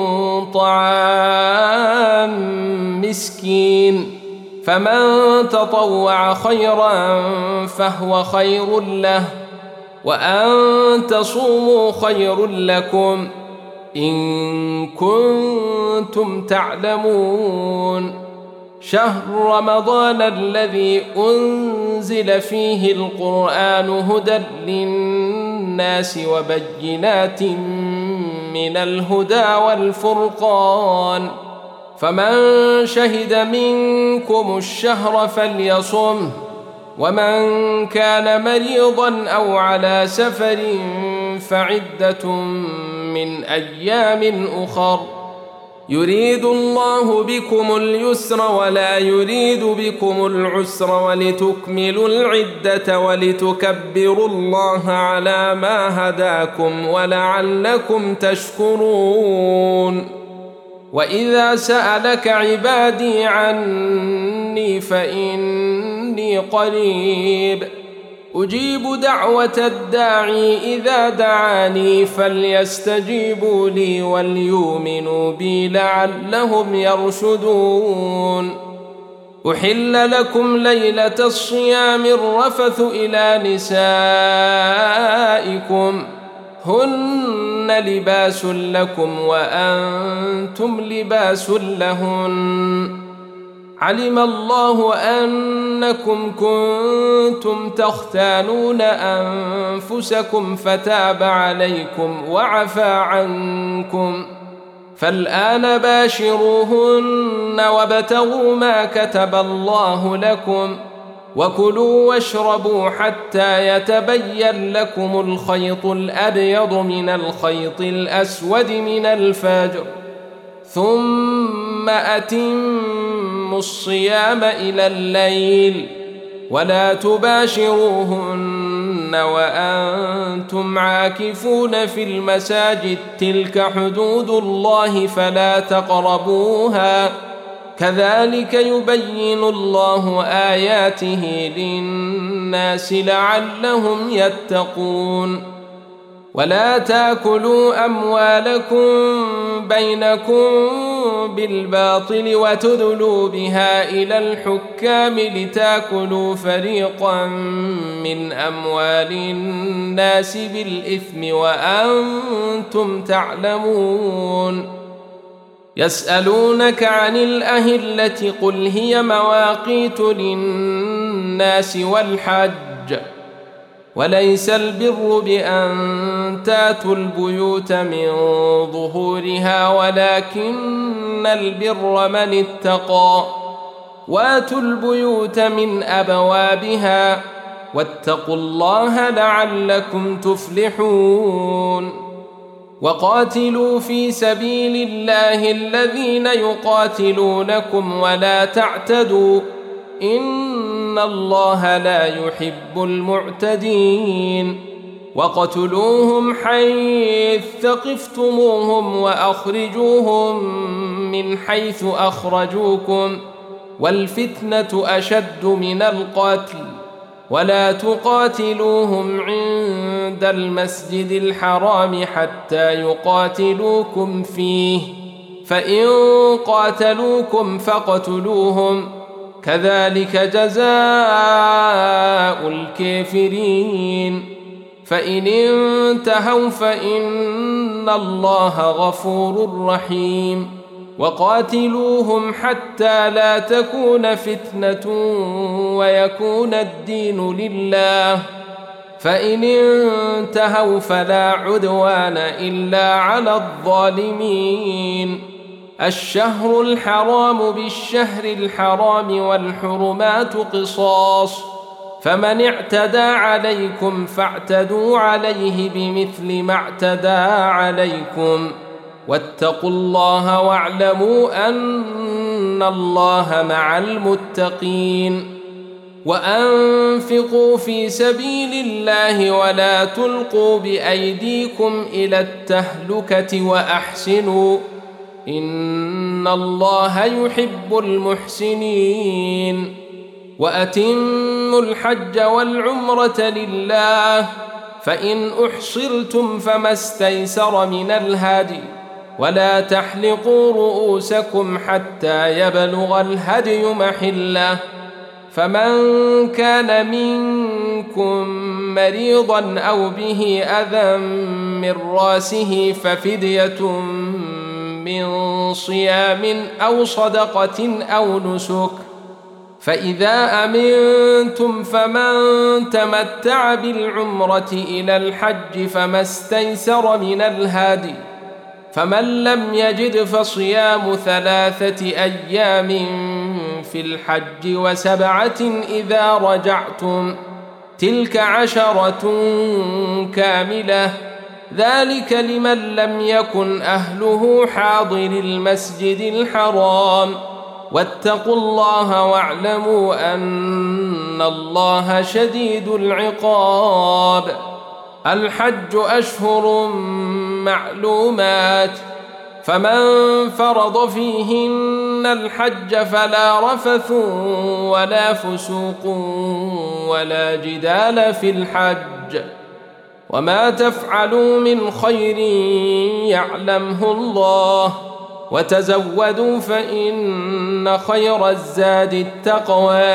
طعام مسكين، فمن تطوع خيرا فهو خير له، وأن تصوموا خير لكم إن كنتم تعلمون. شهر رمضان الذي أنزل فيه القرآن هدى للناس وبينات من الهدى والفرقان، فمن شهد منكم الشهر فليصمه، ومن كان مريضا أو على سفر فعدة من أيام أخر، يريد الله بكم اليسر ولا يريد بكم العسر ولتكملوا العدة ولتكبروا الله على ما هداكم ولعلكم تشكرون. وإذا سألك عبادي عني فإني قريب أجيب دعوة الداعي إذا دعاني فليستجيبوا لي وليؤمنوا بي لعلهم يرشدون. أحل لكم ليلة الصيام الرفث إلى نسائكم هن لباس لكم وأنتم لباس لهن، علم الله أنكم كنتم تختانون أنفسكم فتاب عليكم وعفى عنكم، فالآن باشروهن وابتغوا ما كتب الله لكم، وكلوا واشربوا حتى يتبين لكم الخيط الأبيض من الخيط الأسود من الفجر، ثم أتموا الصيام إلى الليل، ولا تباشروهن وأنتم عاكفون في المساجد، تلك حدود الله فلا تقربوها، كذلك يبين الله آياته للناس لعلهم يتقون. ولا تاكلوا أموالكم بينكم بالباطل وتدلوا بها إلى الحكام لتاكلوا فريقا من أموال الناس بالإثم وأنتم تعلمون. يسألونك عن الأهلة قل هي مواقيت للناس والحج، وليس البر بأن تاتوا البيوت من ظهورها ولكن البر من اتقى، واتوا البيوت من أبوابها واتقوا الله لعلكم تفلحون. وقاتلوا في سبيل الله الذين يقاتلونكم ولا تعتدوا إن الله لا يحب المعتدين. وقتلوهم حيث ثقفتموهم وأخرجوهم من حيث أخرجوكم، والفتنة أشد من القتل، ولا تقاتلوهم عند المسجد الحرام حتى يقاتلوكم فيه، فإن قاتلوكم فاقتلوهم، كذلك جزاء الكافرين. فإن انتهوا فإن الله غفور رحيم وقاتلوهم حتى لا تكون فتنة ويكون الدين لله فإن انتهوا فلا عدوان إلا على الظالمين الشهر الحرام بالشهر الحرام والحرمات قصاص فمن اعتدى عليكم فاعتدوا عليه بمثل ما اعتدى عليكم واتقوا الله واعلموا أن الله مع المتقين وأنفقوا في سبيل الله ولا تلقوا بأيديكم إلى التهلكة وأحسنوا إن الله يحب المحسنين وأتموا الحج والعمرة لله فإن أحصرتم فما استيسر من الهدي ولا تحلقوا رؤوسكم حتى يبلغ الهدي محله فمن كان منكم مريضا أو به أذى من راسه ففدية من صيام أو صدقة أو نسك فإذا أمنتم فمن تمتع بالعمرة إلى الحج فما استيسر من الهدي فمن لم يجد فصيام ثلاثة أيام في الحج وسبعة إذا رجعتم تلك عشرة كاملة ذلك لمن لم يكن أهله حاضر المسجد الحرام واتقوا الله واعلموا أن الله شديد العقاب الحج أشهر معلومات فمن فرض فيهن الحج فلا رفث ولا فسوق ولا جدال في الحج وما تفعلوا من خير يعلمه الله وتزودوا فإن خير الزاد التقوى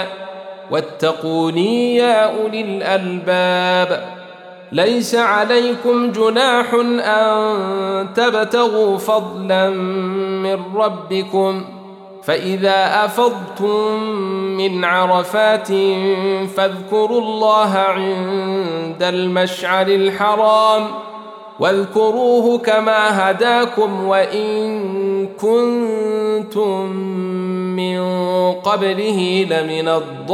واتقوني يا أولي الألباب ليس عليكم جناح أن تبتغوا فضلا من ربكم فإذا أفضتم من عرفات فاذكروا الله عند المشعر الحرام واذكروه كما هداكم وإن كنتم من قبله لمن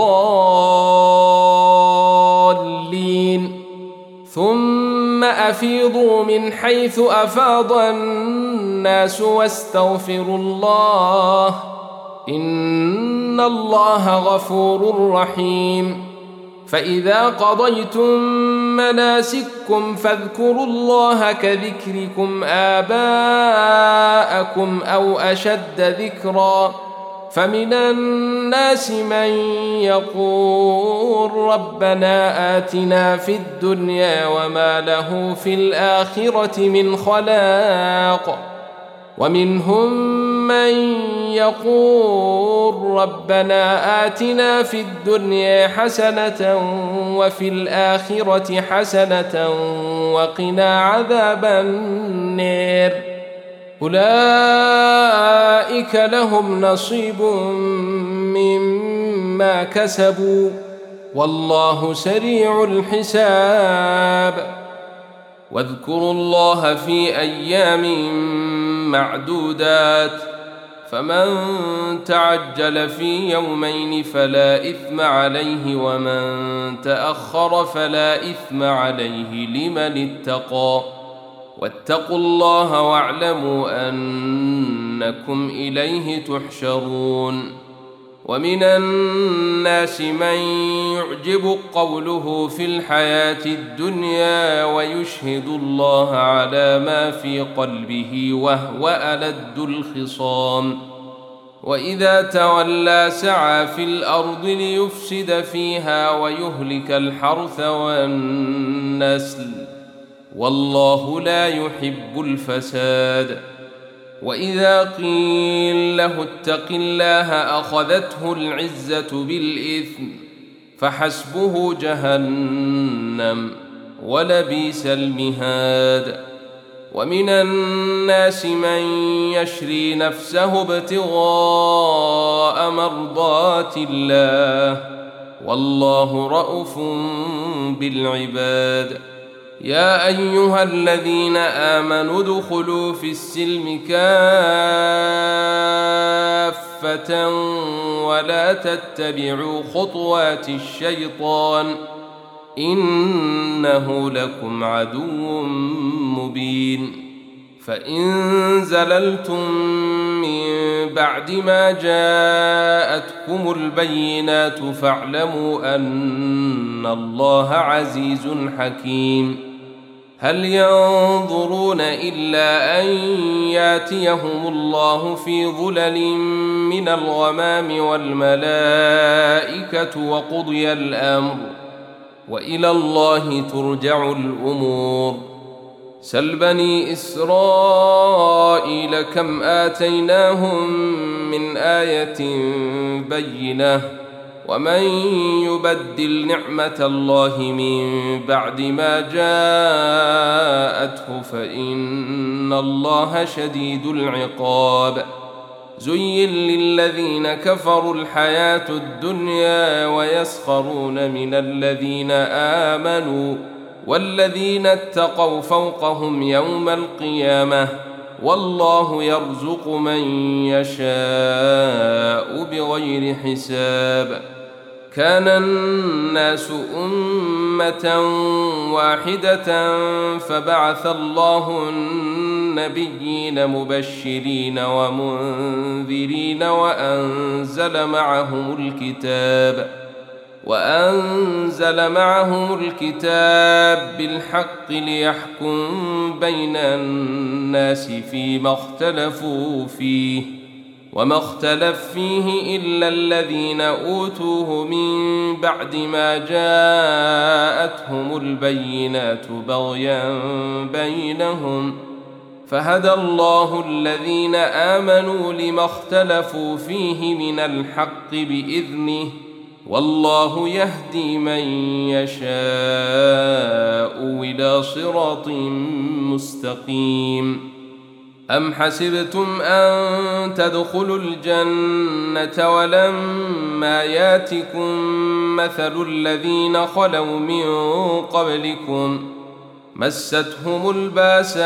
الضالين ثم أفيضوا من حيث أفاض الناس واستغفروا الله إن الله غفور رحيم فإذا قضيتم مناسككم فاذكروا الله كذكركم آباءكم أو أشد ذكرا فمن الناس من يقول ربنا آتنا في الدنيا وما له في الآخرة من خلاق ومنهم من يقول ربنا آتنا في الدنيا حسنة وفي الآخرة حسنة وقنا عذاب النار أولئك لهم نصيب مما كسبوا والله سريع الحساب واذكروا الله في أيام معدودات فمن تعجل في يومين فلا إثم عليه ومن تأخر فلا إثم عليه لمن اتقى واتقوا الله واعلموا أنكم إليه تحشرون ومن الناس من يعجب قوله في الحياة الدنيا ويشهد الله على ما في قلبه وهو ألد الخصام وإذا تولى سعى في الأرض ليفسد فيها ويهلك الحرث والنسل والله لا يحب الفساد وإذا قيل له اتق الله أخذته العزة بالإثم فحسبه جهنم ولبئس المهاد. ومن الناس من يشري نفسه ابتغاء مرضات الله والله رءوف بالعباد. يا أيها الذين آمنوا ادخلوا في السلم كافة ولا تتبعوا خطوات الشيطان إنه لكم عدو مبين. فإن زللتم من بعد ما جاءتكم البينات فاعلموا أن الله عزيز حكيم. هل ينظرون إلا أن ياتيهم الله في ظلل من الغمام والملائكة وقضي الأمر وإلى الله ترجع الأمور. سل بني إسرائيل كم آتيناهم من آية بينة ومن يبدل نعمة الله من بعد ما جاءته فإن الله شديد العقاب. زين للذين كفروا الحياة الدنيا ويسخرون من الذين آمنوا والذين اتقوا فوقهم يوم القيامة والله يرزق من يشاء بغير حساب. كان الناس أمة واحدة فبعث الله النبيين مبشرين ومنذرين وأنزل معهم الكتاب وأنزل معهم الكتاب بالحق ليحكم بين الناس فيما اختلفوا فيه وما اختلف فيه إلا الذين أوتوه من بعد ما جاءتهم البينات بغيا بينهم فهدى الله الذين آمنوا لما اختلفوا فيه من الحق بإذنه والله يهدي من يشاء إلى صراط مستقيم. أم حسبتم أن تدخلوا الجنة ولما ياتكم مثل الذين خلوا من قبلكم مستهم الباساء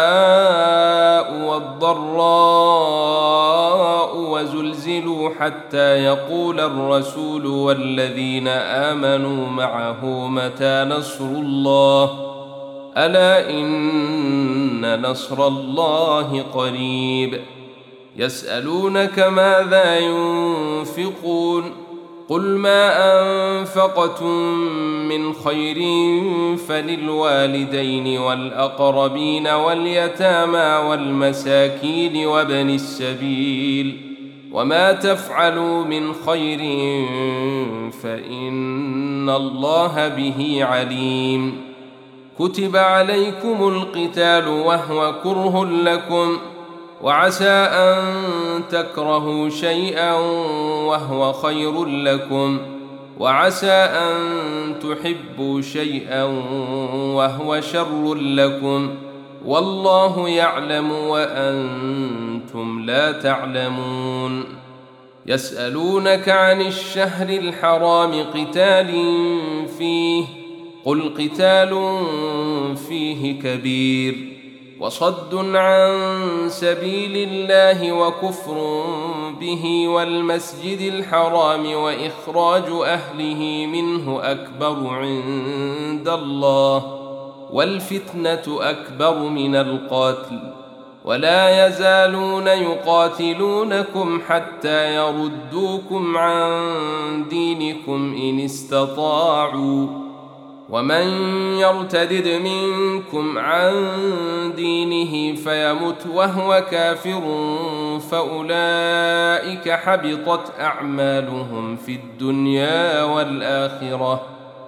والضراء وزلزلوا حتى يقول الرسول والذين آمنوا معه متى نصر الله ألا إن نصر الله قريب. يسألونك ماذا ينفقون قل ما أنفقتم من خير فللوالدين والأقربين واليتامى والمساكين وابن السبيل وما تفعلوا من خير فإن الله به عليم. كتب عليكم القتال وهو كره لكم وعسى أن تكرهوا شيئا وهو خير لكم وعسى أن تحبوا شيئا وهو شر لكم والله يعلم وأنتم لا تعلمون. يسألونك عن الشهر الحرام قتال فيه قل قتال فيه كبير وصد عن سبيل الله وكفر به والمسجد الحرام وإخراج أهله منه أكبر عند الله والفتنة أكبر من القتل ولا يزالون يقاتلونكم حتى يردوكم عن دينكم إن استطاعوا ومن يرتدد منكم عن دينه فيمت وهو كافر فأولئك حبطت أعمالهم في الدنيا والآخرة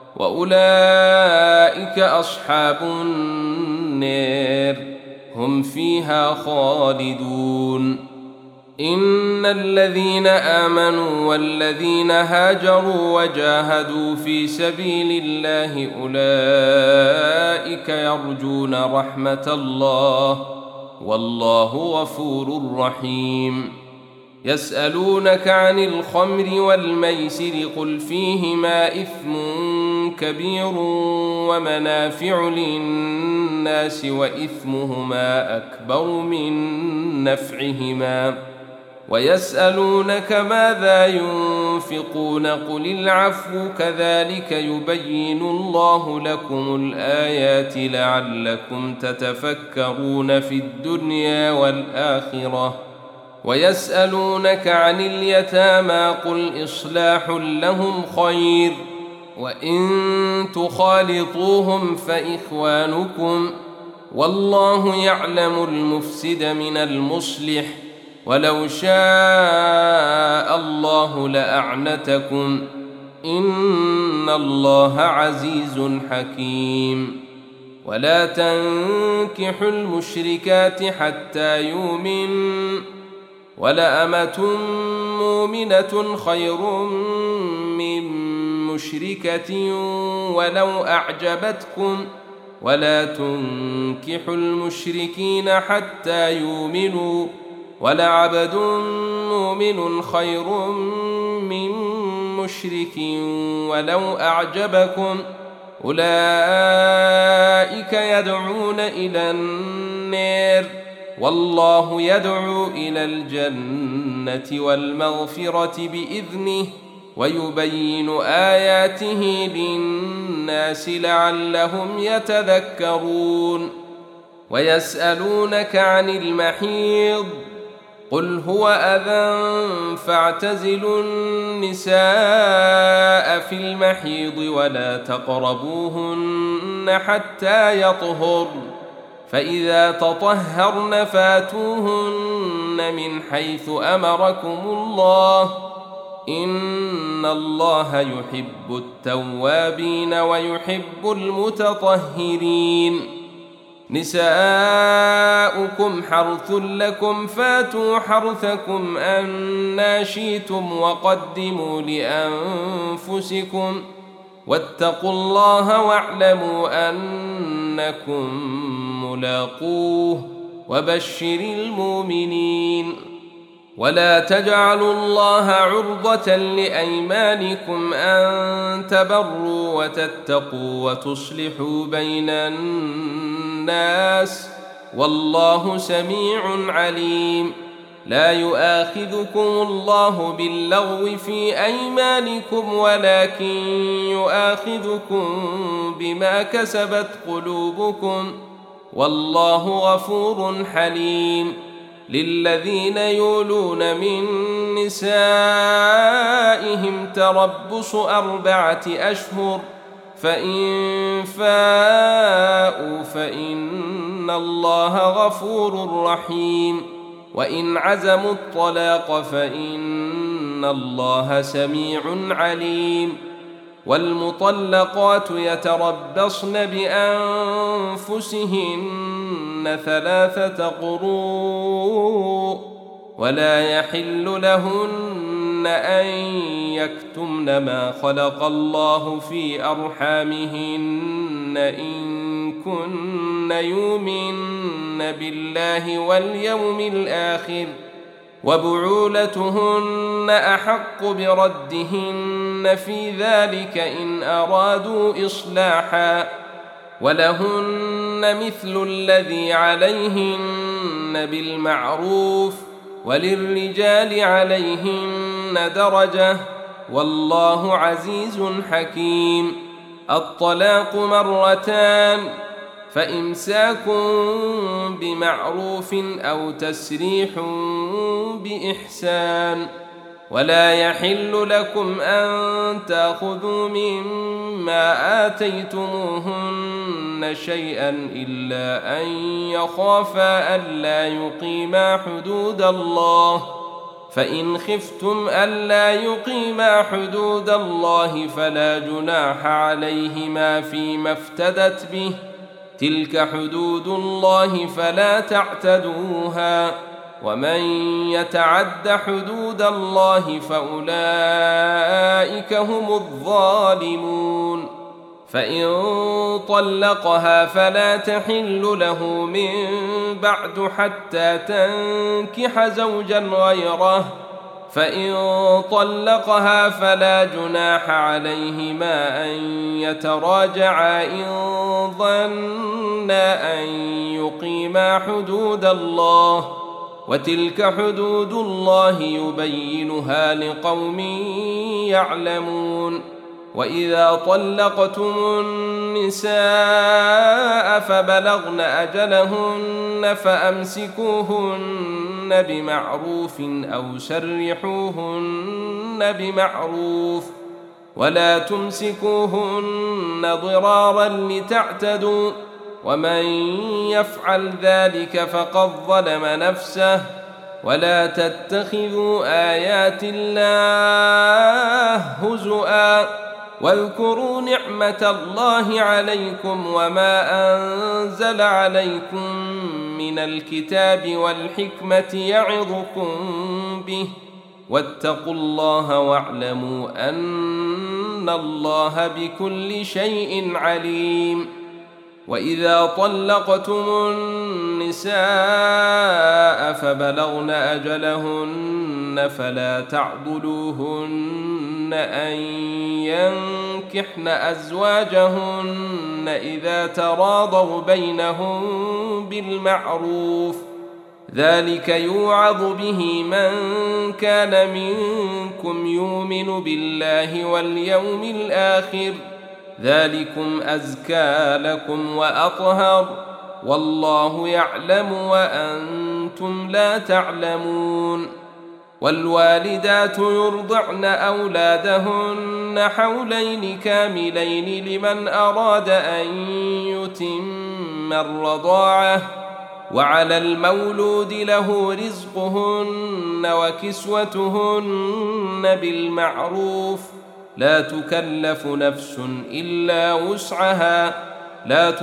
وأولئك أصحاب النار هم فيها خالدون. إن الذين آمنوا والذين هاجروا وجاهدوا في سبيل الله أولئك يرجون رحمة الله والله غفور رحيم. يسألونك عن الخمر والميسر قل فيهما إثم كبير ومنافع للناس وإثمهما أكبر من نفعهما ويسألونك ماذا ينفقون قل العفو كذلك يبين الله لكم الآيات لعلكم تتفكرون في الدنيا والآخرة. ويسألونك عن اليتامى قل إصلاح لهم خير وإن تخالطوهم فإخوانكم والله يعلم المفسد من المصلح ولو شاء الله لأعنتكم إن الله عزيز حكيم. ولا تنكحوا المشركات حتى يؤمنوا ولأمة مؤمنة خير من مشركة ولو أعجبتكم ولا تنكحوا المشركين حتى يؤمنوا ولعبد مؤمن خير من مشرك ولو أعجبكم أولئك يدعون إلى النار والله يدعو إلى الجنة والمغفرة بإذنه ويبين آياته للناس لعلهم يتذكرون. ويسألونك عن المحيض قل هو أذى فاعتزلوا النساء في المحيض ولا تقربوهن حتى يطهرن فإذا تطهرن فاتوهن من حيث أمركم الله إن الله يحب التوابين ويحب المتطهرين. نساؤكم حرث لكم فاتوا حرثكم أنى شئتم وقدموا لأنفسكم واتقوا الله واعلموا أنكم ملاقوه وبشر المؤمنين. ولا تجعلوا الله عرضة لأيمانكم أن تبروا وتتقوا وتصلحوا بين الناس والله سميع عليم. لا يؤاخذكم الله باللغو في أيمانكم ولكن يؤاخذكم بما كسبت قلوبكم والله غفور حليم. للذين يولون من نسائهم تربص أربعة أشهر فإن فاءوا فإن الله غفور رحيم. وإن عزموا الطلاق فإن الله سميع عليم. والمطلقات يتربصن بأنفسهن ثلاثة قروء ولا يحل لهن أن يكتمن ما خلق الله في أرحامهن إن كن يؤمن بالله واليوم الآخر وبعولتهن أحق بردهن في ذلك إن أرادوا إصلاحا ولهن مثل الذي عليهن بالمعروف وللرجال عليهن درجة والله عزيز حكيم. الطلاق مرتان فإمساك بمعروف أو تسريح بإحسان. ولا يحل لكم أن تأخذوا مما آتيتموهن شيئا إلا أن يخافا ألا يقيما حدود الله فإن خفتم ألا يقيما حدود الله فلا جناح عليهما فيما افتدت به تلك حدود الله فلا تعتدوها ومن يتعد حدود الله فأولئك هم الظالمون. فإن طلقها فلا تحل له من بعد حتى تنكح زوجا غيره، فإن طلقها فلا جناح عليهما أن يتراجعا إن ظنا أن يقيما حدود الله، وتلك حدود الله يبينها لقوم يعلمون. وإذا طلقتم النساء فبلغن أجلهن فأمسكوهن بمعروف أو سرحوهن بمعروف، ولا تمسكوهن ضرارا لتعتدوا، ومن يفعل ذلك فقد ظلم نفسه. ولا تتخذوا آيات الله هزؤا، واذكروا نعمة الله عليكم وما أنزل عليكم من الكتاب والحكمة يعظكم به، واتقوا الله واعلموا أن الله بكل شيء عليم. وإذا طلقتم النساء فبلغن أجلهن فلا تعضلوهن أن ينكحن أزواجهن إذا تراضوا بينهم بالمعروف، ذلك يوعظ به من كان منكم يؤمن بالله واليوم الآخر، ذلكم أزكى لكم وأطهر، والله يعلم وأنتم لا تعلمون. والوالدات يرضعن أولادهن حولين كاملين لمن أراد أن يتم الرضاعة، وعلى المولود له رزقهن وكسوتهن بالمعروف، لا تكلف نفس إلا وسعها، لا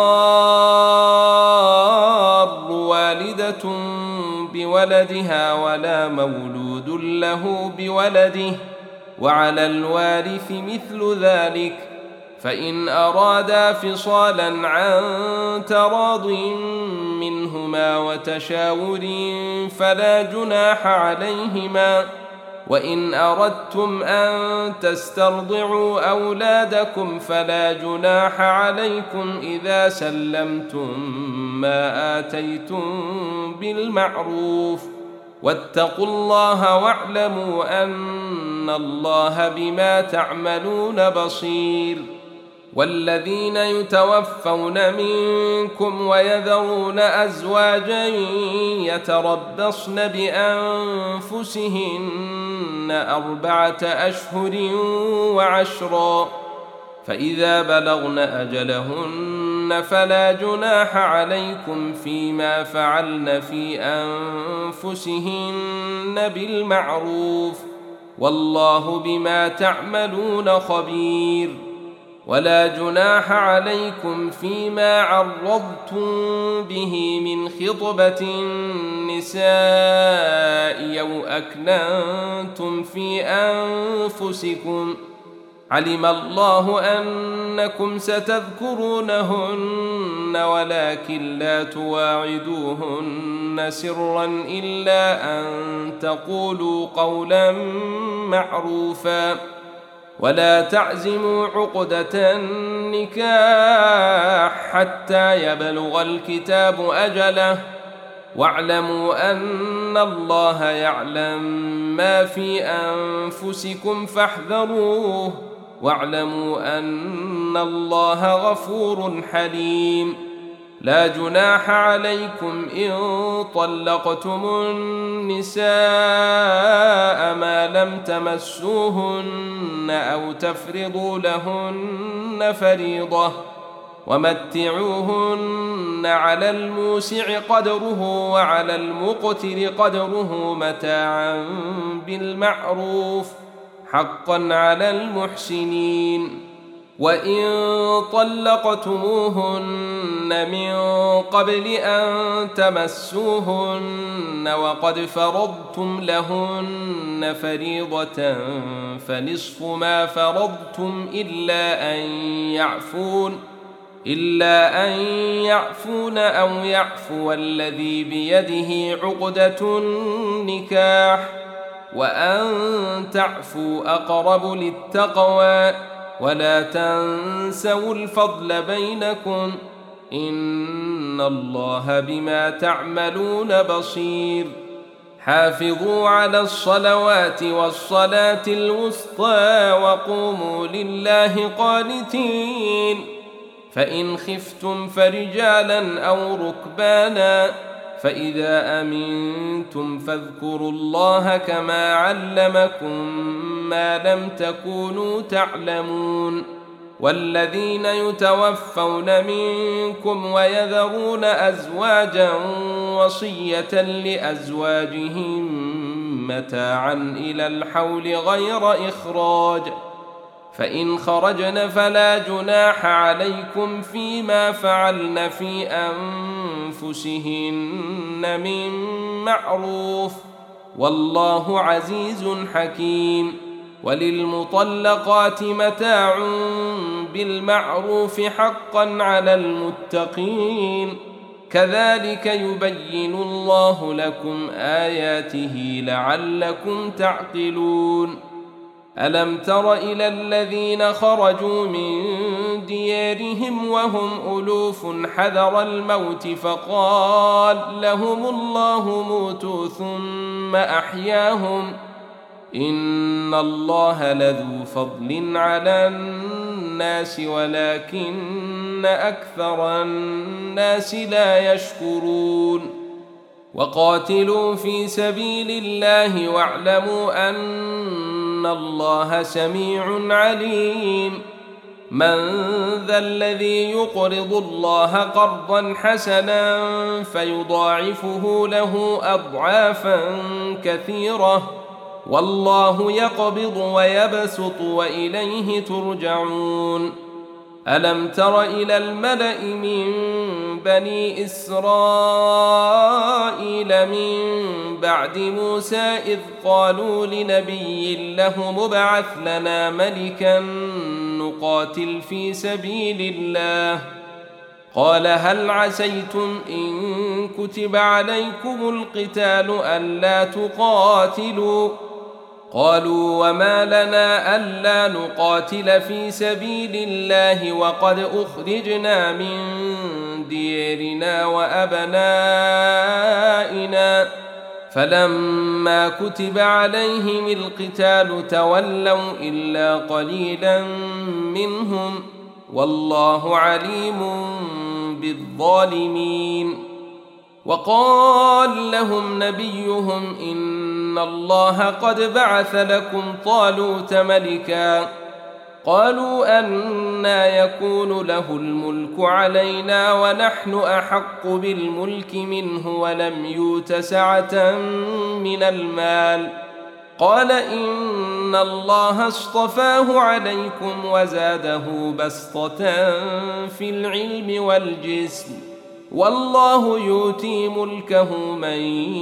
تضار والدة بولدها ولا مولود له بولده، وعلى الوارث مثل ذلك، فإن أرادا فصالا عن تراض منهما وتشاور فلا جناح عليهما. وإن أردتم أن تسترضعوا أولادكم فلا جناح عليكم إذا سلمتم ما آتيتم بالمعروف، واتقوا الله واعلموا أن الله بما تعملون بصير. والذين يتوفون منكم ويذرون أزواجا يتربصن بأنفسهن أربعة أشهر وعشرا، فإذا بلغن أجلهن فلا جناح عليكم فيما فعلن في أنفسهن بالمعروف، والله بما تعملون خبير. ولا جناح عليكم فيما عرضتم به من خطبة النساء أو أكننتم في أنفسكم، علم الله أنكم ستذكرونهن ولكن لا تواعدوهن سرا إلا أن تقولوا قولا معروفا، ولا تعزموا عقدة النكاح حتى يبلغ الكتاب أجله، واعلموا أن الله يعلم ما في أنفسكم فاحذروه، واعلموا أن الله غفور حليم. لا جناح عليكم إن طلقتم النساء ما لم تمسوهن أو تفرضوا لهن فريضة، ومتعوهن على الموسع قدره وعلى المقتر قدره متاعا بالمعروف، حقا على المحسنين. وإن طلقتموهن من قبل أن تمسوهن وقد فرضتم لهن فريضة فنصف ما فرضتم إلا أن يعفون إلا أن يعفون أو يعفو الذي بيده عقدة النكاح وأن تعفوا أقرب للتقوى ولا تنسوا الفضل بينكم إن الله بما تعملون بصير. حافظوا على الصلوات والصلاة الوسطى وقوموا لله قانتين. فإن خفتم فرجالا أو ركبانا فإذا أمنتم فاذكروا الله كما علمكم ما لم تكونوا تعلمون. والذين يتوفون منكم ويذرون أزواجا وصية لأزواجهم متاعا إلى الحول غير إخراج فإن خرجن فلا جناح عليكم فيما فعلن في أنفسهن من معروف والله عزيز حكيم. وللمطلقات متاع بالمعروف حقا على المتقين كذلك يبين الله لكم آياته لعلكم تعقلون. ألم تر إلى الذين خرجوا من ديارهم وهم ألوف حذر الموت فقال لهم الله موتوا ثم أحياهم إن الله لذو فضل على الناس ولكن أكثر الناس لا يشكرون. وقاتلوا في سبيل الله واعلموا أن الله سميع عليم. من ذا الذي يقرض الله قرضا حسنا فيضاعفه له أضعافا كثيرة والله يقبض ويبسط وإليه ترجعون. ألم تر إلى الملأ من بني إسرائيل من بعد موسى إذ قالوا لنبي له مبعث لنا ملكا نقاتل في سبيل الله قال هل عسيتم إن كتب عليكم القتال ألا تقاتلوا قالوا وما لنا ألا نقاتل في سبيل الله وقد أخرجنا من ديارنا وأبنائنا فلما كتب عليهم القتال تولوا إلا قليلا منهم والله عليم بالظالمين. وقال لهم نبيهم إن الله قد بعث لكم طالوت ملكا قالوا أنى يكون له الملك علينا ونحن أحق بالملك منه ولم يؤت سعة من المال قال إن الله اصطفاه عليكم وزاده بسطة في العلم والجسم والله يؤتي ملكه من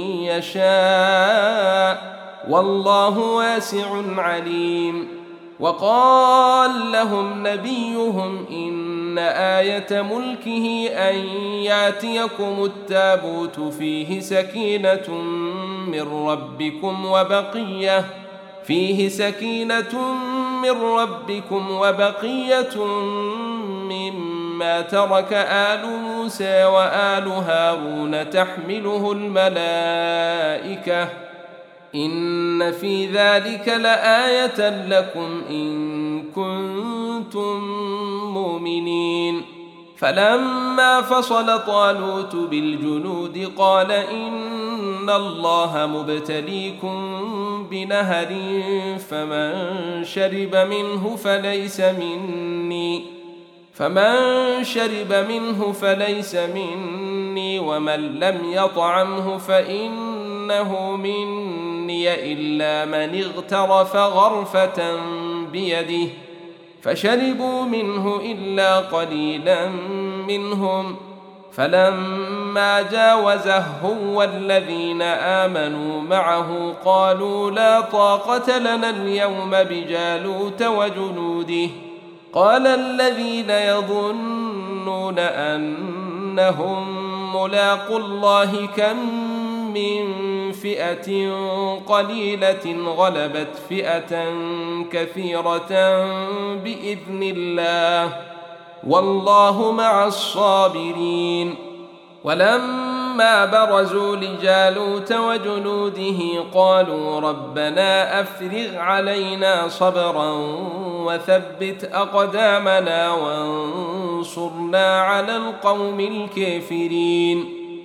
يشاء والله واسع عليم. وقال لهم نبيهم إن آية ملكه أن ياتيكم التابوت فيه سكينة من ربكم وبقية فيه سكينة من ربكم وبقية مما ترك آل موسى وآل هارون تحمله الملائكة إن في ذلك لآية لكم إن كنتم مؤمنين. فلما فصل طالوت بالجنود قال إن الله مبتليكم بنهر فمن شرب منه فليس مني فمن شرب منه فليس مني ومن لم يطعمه فإنه مني إلا من اغترف غرفة بيده فشربوا منه إلا قليلا منهم، فلما جاوزه هو والذين آمنوا معه قالوا لا طاقة لنا اليوم بجالوت وجنوده. قال الذين يظنون أنهم ملاقو الله كم من فئة قليلة غلبت فئة كثيرة بإذن الله والله مع الصابرين. ولما برزوا لجالوت وجنوده قالوا ربنا أفرغ علينا صبرا وثبت أقدامنا وانصرنا على القوم الكافرين.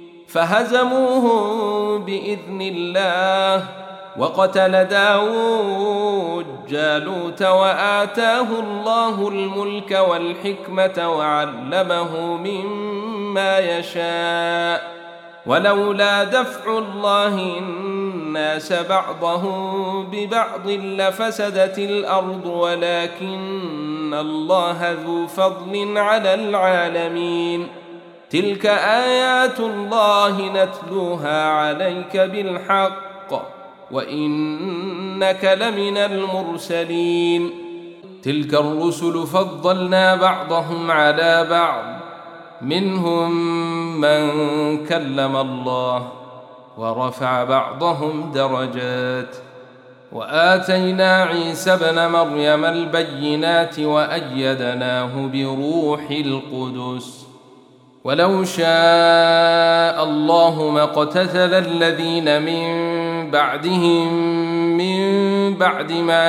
فهزموهم بإذن الله وقتل داود جالوت وآتاه الله الملك والحكمة وعلمه مما يشاء، ولولا دفع الله الناس بعضهم ببعض لفسدت الأرض ولكن الله ذو فضل على العالمين. تلك آيات الله نتلوها عليك بالحق وإنك لمن المرسلين. تلك الرسل فضلنا بعضهم على بعض، منهم من كلم الله ورفع بعضهم درجات، وآتينا عيسى ابن مريم البينات وأيدناه بروح القدس. ولو شاء الله ما اقتتل الذين من بعدهم من بعد ما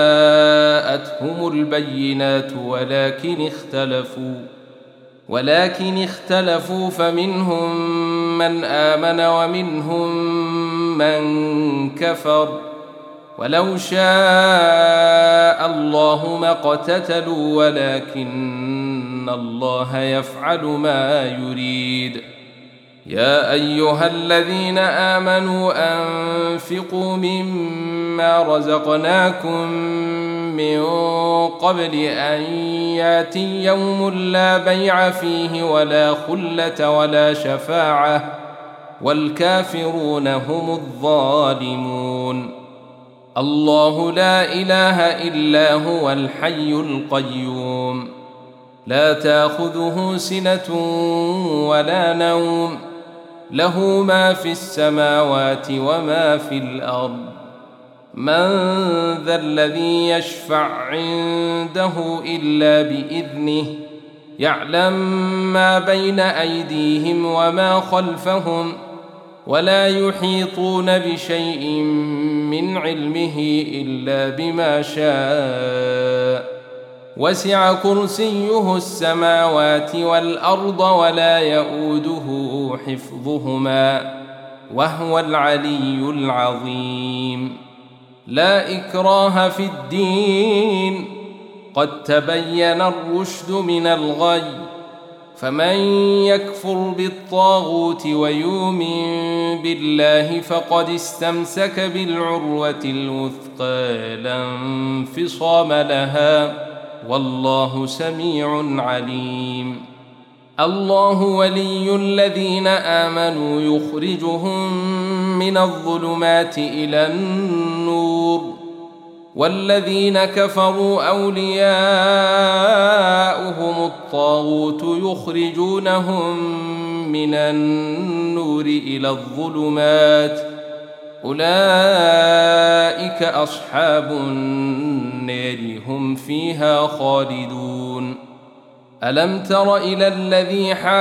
جاءتهم البينات ولكن اختلفوا ولكن اختلفوا فمنهم من آمن ومنهم من كفر. ولو شاء الله ما اقتتلوا ولكن الله يفعل ما يريد. يا أيها الذين آمنوا أنفقوا مما رزقناكم من قبل أن يأتي يوم لا بيع فيه ولا خلة ولا شفاعة والكافرون هم الظالمون. الله لا إله إلا هو الحي القيوم، لا تأخذه سنة ولا نوم، له ما في السماوات وما في الأرض. من ذا الذي يشفع عنده إلا بإذنه، يعلم ما بين أيديهم وما خلفهم، ولا يحيطون بشيء من علمه إلا بما شاء. وسع كرسيه السماوات والأرض ولا يؤوده حفظهما وهو العلي العظيم. لا إكراه في الدين، قد تبين الرشد من الغي، فمن يكفر بالطاغوت ويؤمن بالله فقد استمسك بالعروة الوثقى لا انفصام لها والله سميع عليم. الله ولي الذين آمنوا يخرجهم من الظلمات إلى النور، والذين كفروا أولياؤهم الطاغوت يخرجونهم من النور إلى الظلمات، أولئك أصحاب النار هم فيها خالدون. ألم تر إلى الذي حاج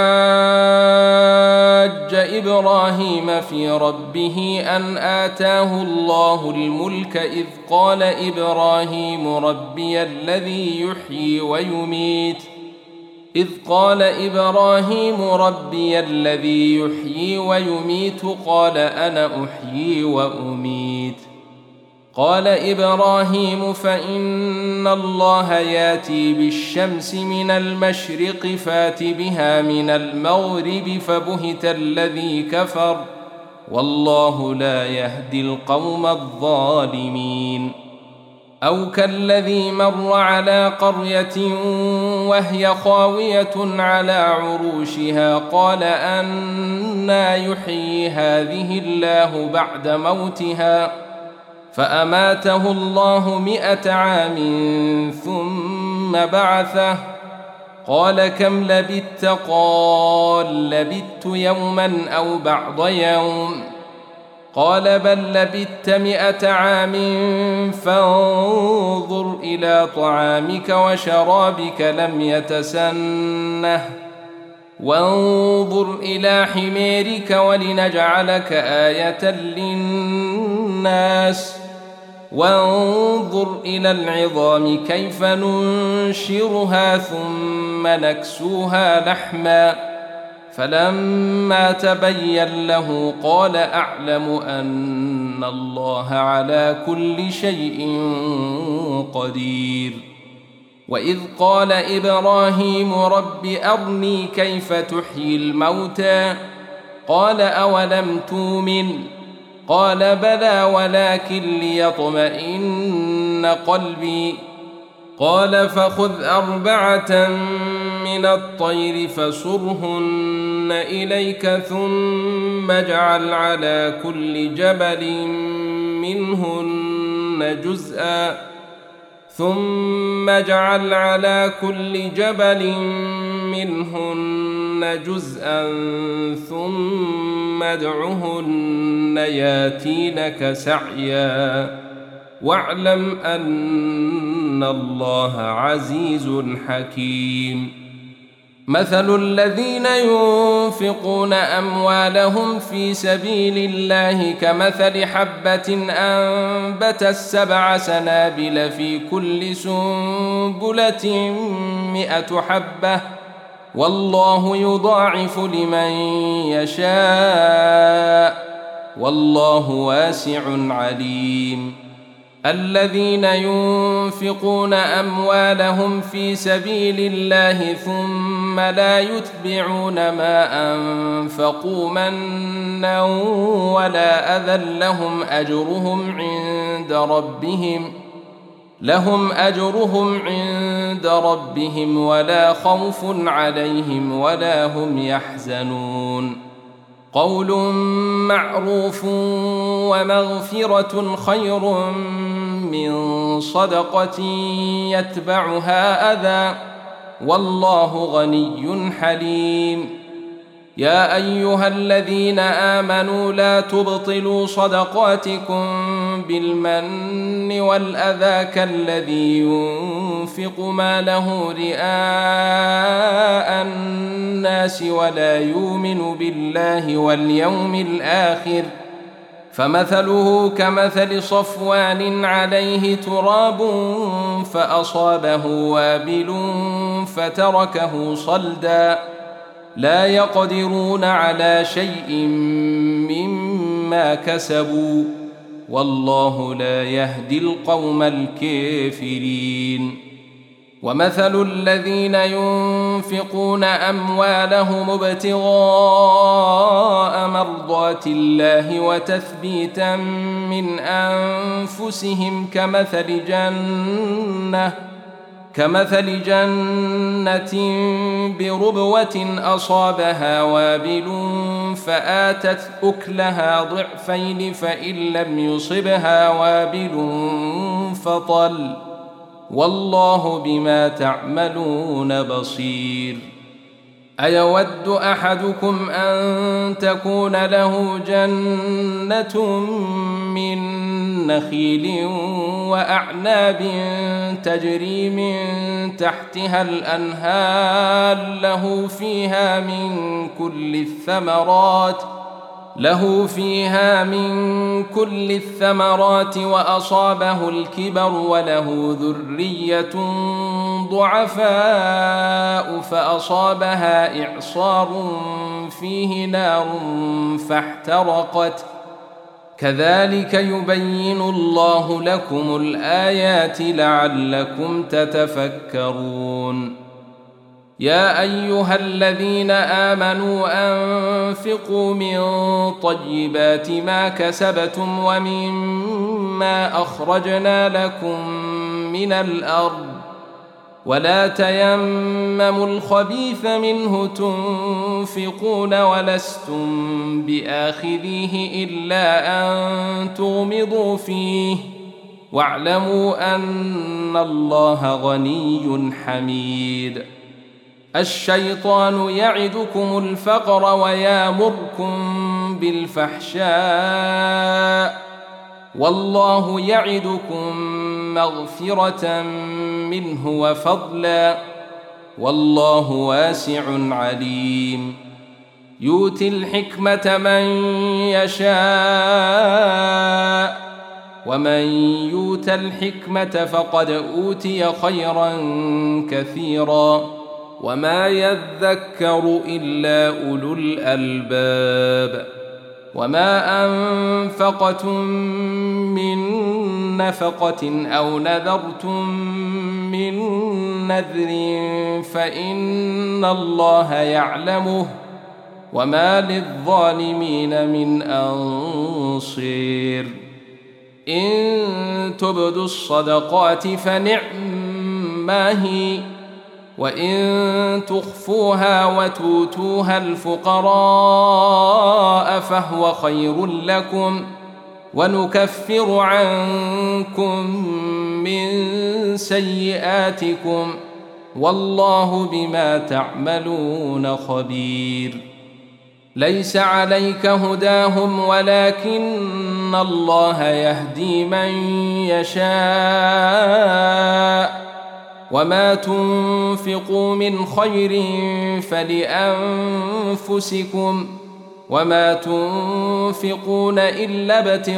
إبراهيم في ربه أن آتاه الله الملك إذ قال إبراهيم ربي الذي يحيي ويميت إذ قال إبراهيم ربي الذي يحيي ويميت قال أنا أحيي وأميت. قال إبراهيم فإن الله ياتي بالشمس من المشرق فات بها من المغرب فبهت الذي كفر والله لا يهدي القوم الظالمين. أو كالذي مر على قرية وهي خاوية على عروشها قال أنى يحيي هذه الله بعد موتها فأماته الله مئة عام ثم بعثه قال كم لبثت قال لبثت يوما أو بعض يوم قال بل لبثت مئة عام فانظر إلى طعامك وشرابك لم يتسنه وانظر إلى حميرك ولنجعلك آية للناس وانظر إلى العظام كيف ننشرها ثم نكسوها لحما فلما تبين له قال أعلم أن الله على كل شيء قدير. وإذ قال إبراهيم رب أرني كيف تحيي الموتى قال أولم تؤمن قال بلى ولكن ليطمئن قلبي قال فخذ أربعة من الطير فصرهن إليك ثم اجعل على كل جبل منهن جزءا ثم اجعل على كل جبل منهن جزءا ثم ادعهن ياتينك سعيا واعلم أن الله عزيز حكيم. مثل الذين ينفقون أموالهم في سبيل الله كمثل حبة أنبتت سبع سنابل في كل سنبلة مئة حبة والله يضاعف لمن يشاء والله واسع عليم. الذين ينفقون أموالهم في سبيل الله ثم لا يتبعون ما أنفقوا منا ولا أذى لهم أجرهم عند ربهم لهم أجرهم عند ربهم ولا خوف عليهم ولا هم يحزنون. قول معروف ومغفرة خير من صدقة يتبعها أذى والله غني حليم. يا أيها الذين آمنوا لا تبطلوا صدقاتكم بالمن والأذى كالذي ينفق ماله رئاء الناس ولا يؤمن بالله واليوم الآخر فمثله كمثل صفوان عليه تراب فأصابه وابل فتركه صلدا لا يقدرون على شيء مما كسبوا والله لا يهدي القوم الكافرين. ومثل الذين ينفقون أموالهم ابتغاء مرضات الله وتثبيتا من أنفسهم كمثل جنة كمثل جنة بربوة أصابها وابل فآتت أكلها ضعفين فإن لم يصبها وابل فطل والله بما تعملون بصير. أيود أحدكم أن تكون له جنة من نخيل وأعناب تجري من تحتها الأنهار له فيها من كل الثمرات له فيها من كل الثمرات وأصابه الكبر وله ذرية ضعفاء فأصابها إعصار فيه نار فاحترقت كذلك يبين الله لكم الآيات لعلكم تتفكرون. يا أيها الذين آمنوا أنفقوا من طيبات ما كسبتم ومما أخرجنا لكم من الأرض ولا تيمموا الخبيث منه تنفقون ولستم بآخذيه إلا أن تغمضوا فيه واعلموا أن الله غني حميد. الشيطان يعدكم الفقر ويامركم بالفحشاء والله يعدكم مغفرة منه وفضلا والله واسع عليم. يؤتي الحكمة من يشاء ومن يؤت الحكمة فقد أوتي خيرا كثيرا وما يذكر إلا أولو الألباب. وما أنفقتم من نفقة أو نذرتم من نذر فإن الله يعلمه وما للظالمين من أنصير. إن تبدوا الصدقات فنعما هي وإن تخفوها وتؤتوها الفقراء فهو خير لكم ونكفر عنكم من سيئاتكم والله بما تعملون خبير. ليس عليك هداهم ولكن الله يهدي من يشاء وما تنفقوا من خير فلأنفسكم وما تنفقون إلا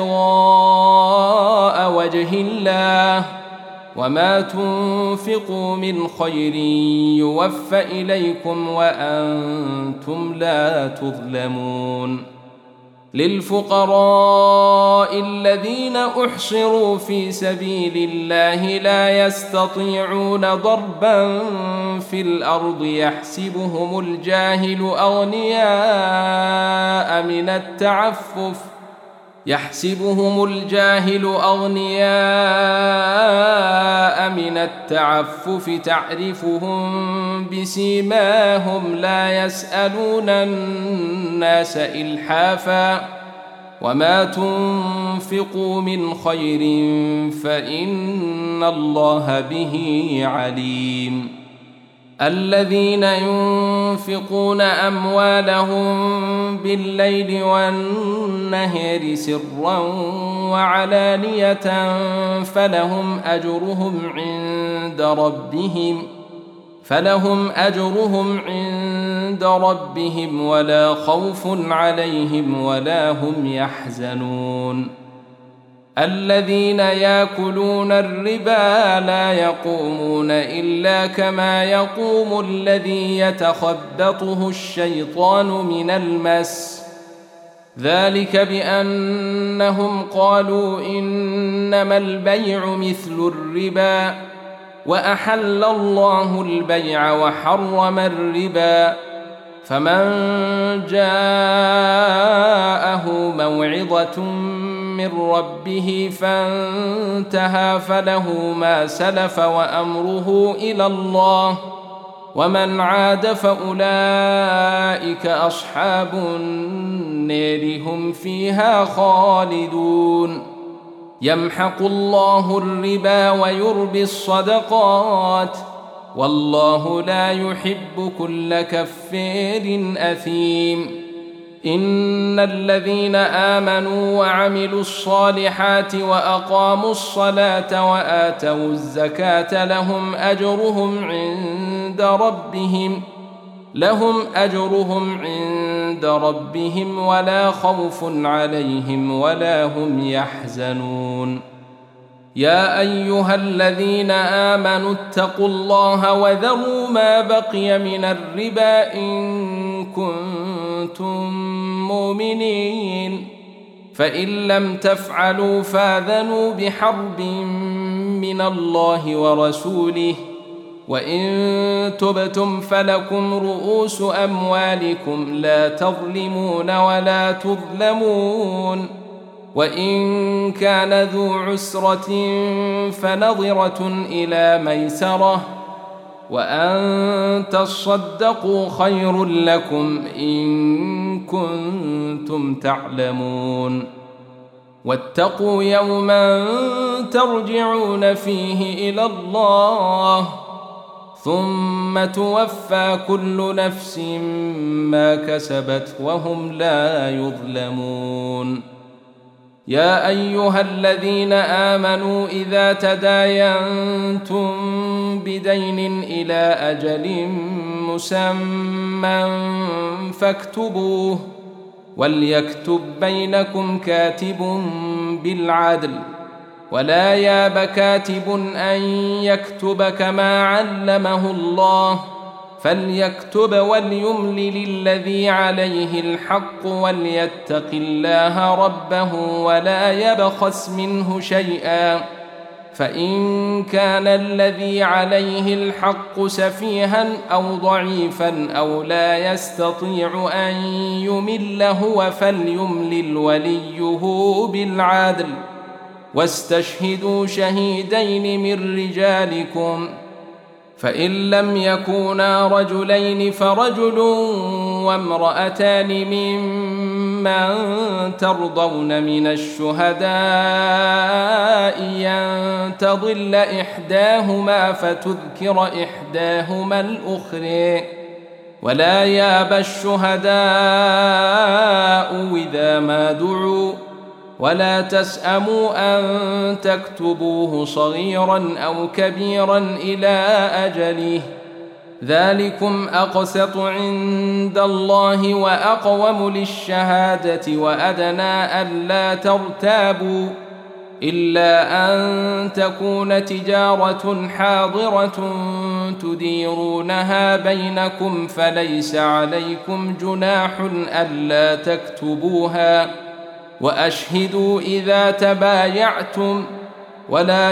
ابتغاء وجه الله وما تنفقوا من خير يوفى إليكم وأنتم لا تظلمون. للفقراء الذين أحصروا في سبيل الله لا يستطيعون ضربا في الأرض يحسبهم الجاهل أغنياء من التعفف يحسبهم الجاهل أغنياء من التعفف تعرفهم بسيماهم لا يسألون الناس إلحافا وما تنفقوا من خير فإن الله به عليم. الذين ينفقون أموالهم بالليل والنهار سرا وعلانية فلهم أجرهم عند ربهم فلهم أجرهم عند ربهم ولا خوف عليهم ولا هم يحزنون. الذين يأكلون الربا لا يقومون إلا كما يقوم الذي يتخبطه الشيطان من المس ذلك بأنهم قالوا إنما البيع مثل الربا وأحل الله البيع وحرم الربا فمن جاءه موعظة من ربه فانتهى فله ما سلف وأمره إلى الله ومن عاد فأولئك أصحاب النار هم فيها خالدون. يمحق الله الربا ويربي الصدقات والله لا يحب كل كفار أثيم. إن الذين آمنوا وعملوا الصالحات وأقاموا الصلاة وآتوا الزكاة لهم أجرهم عند ربهم لهم أجرهم عند ربهم ولا خوف عليهم ولا هم يحزنون. يا أيها الذين آمنوا اتقوا الله وذروا ما بقي من الربا إن كنتم مؤمنين فإن لم تفعلوا فاذنوا بحرب من الله ورسوله وإن تبتم فلكم رؤوس أموالكم لا تظلمون ولا تظلمون وإن كان ذو عسرة فنظرة إلى ميسرة وأن تصدقوا خير لكم إن كنتم تعلمون واتقوا يوما ترجعون فيه إلى الله ثم توفى كل نفس ما كسبت وهم لا يظلمون. يا أيها الذين آمنوا إذا تداينتم بدين إلى أجل مسمى فاكتبوه وليكتب بينكم كاتب بالعدل ولا ياب كاتب أن يكتب كما علمه الله فليكتب وليملل الذي عليه الحق وليتق الله ربه ولا يبخس منه شيئا فإن كان الذي عليه الحق سفيها أو ضعيفا أو لا يستطيع أن يمل هو فليملل وليه بالعدل واستشهدوا شهيدين من رجالكم فإن لم يكونا رجلين فرجل وامرأتان ممن ترضون من الشهداء أن تضل إحداهما فتذكر إحداهما الأخرى ولا ياب الشهداء إذا ما دعوا ولا تسأموا أن تكتبوه صغيرا أو كبيرا إلى أجله ذلكم أقسط عند الله وأقوم للشهادة وأدنى ألا ترتابوا إلا أن تكون تجارة حاضرة تديرونها بينكم فليس عليكم جناح ألا تكتبوها وأشهدوا إذا تبايعتم ولا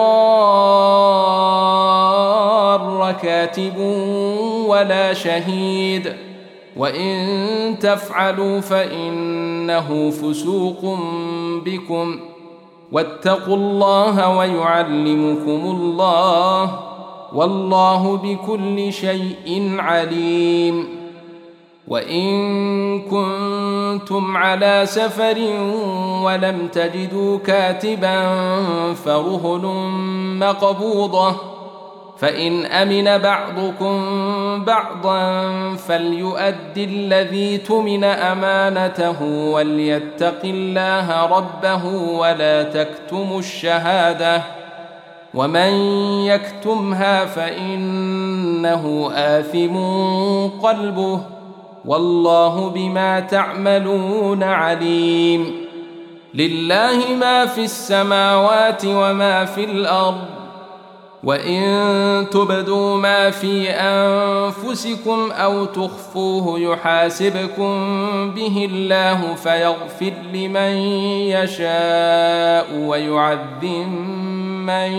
يضار كاتب ولا شهيد وإن تفعلوا فإنه فسوق بكم واتقوا الله ويعلمكم الله والله بكل شيء عليم. وإن كنتم على سفر ولم تجدوا كاتبا فرهن مقبوضة فإن أمن بعضكم بعضا فليؤد الذي تمن أمانته وليتق الله ربه ولا تكتموا الشهادة ومن يكتمها فإنه آثم قلبه والله بما تعملون عليم. لله ما في السماوات وما في الأرض وإن تبدوا ما في أنفسكم أو تخفوه يحاسبكم به الله فيغفر لمن يشاء ويعذب من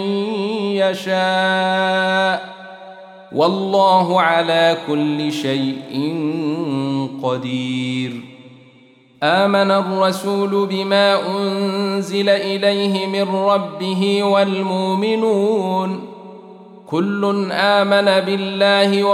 يشاء والله على كل شيء قدير. آمن الرسول بما أنزل إليه من ربه والمؤمنون كل آمن بالله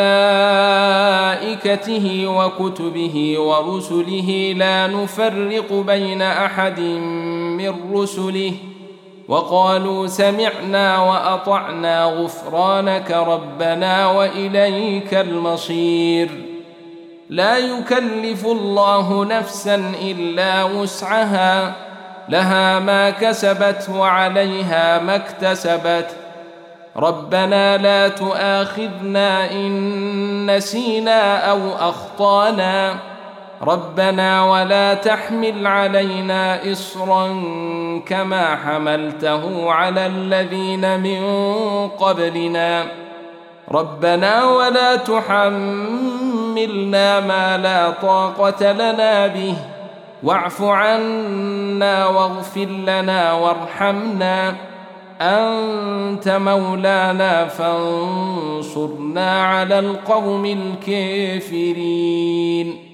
وملائكته وكتبه ورسله لا نفرق بين أحد من رسله وقالوا سمعنا وأطعنا غفرانك ربنا وإليك المصير. لا يكلف الله نفسا إلا وسعها لها ما كسبت وعليها ما اكتسبت ربنا لا تؤاخذنا إن نسينا أو أخطأنا ربنا ولا تحمل علينا إصرا كما حملته على الذين من قبلنا ربنا ولا تحملنا ما لا طاقة لنا به واعف عنا واغفر لنا وارحمنا أنت مولانا فانصرنا على القوم الكافرين.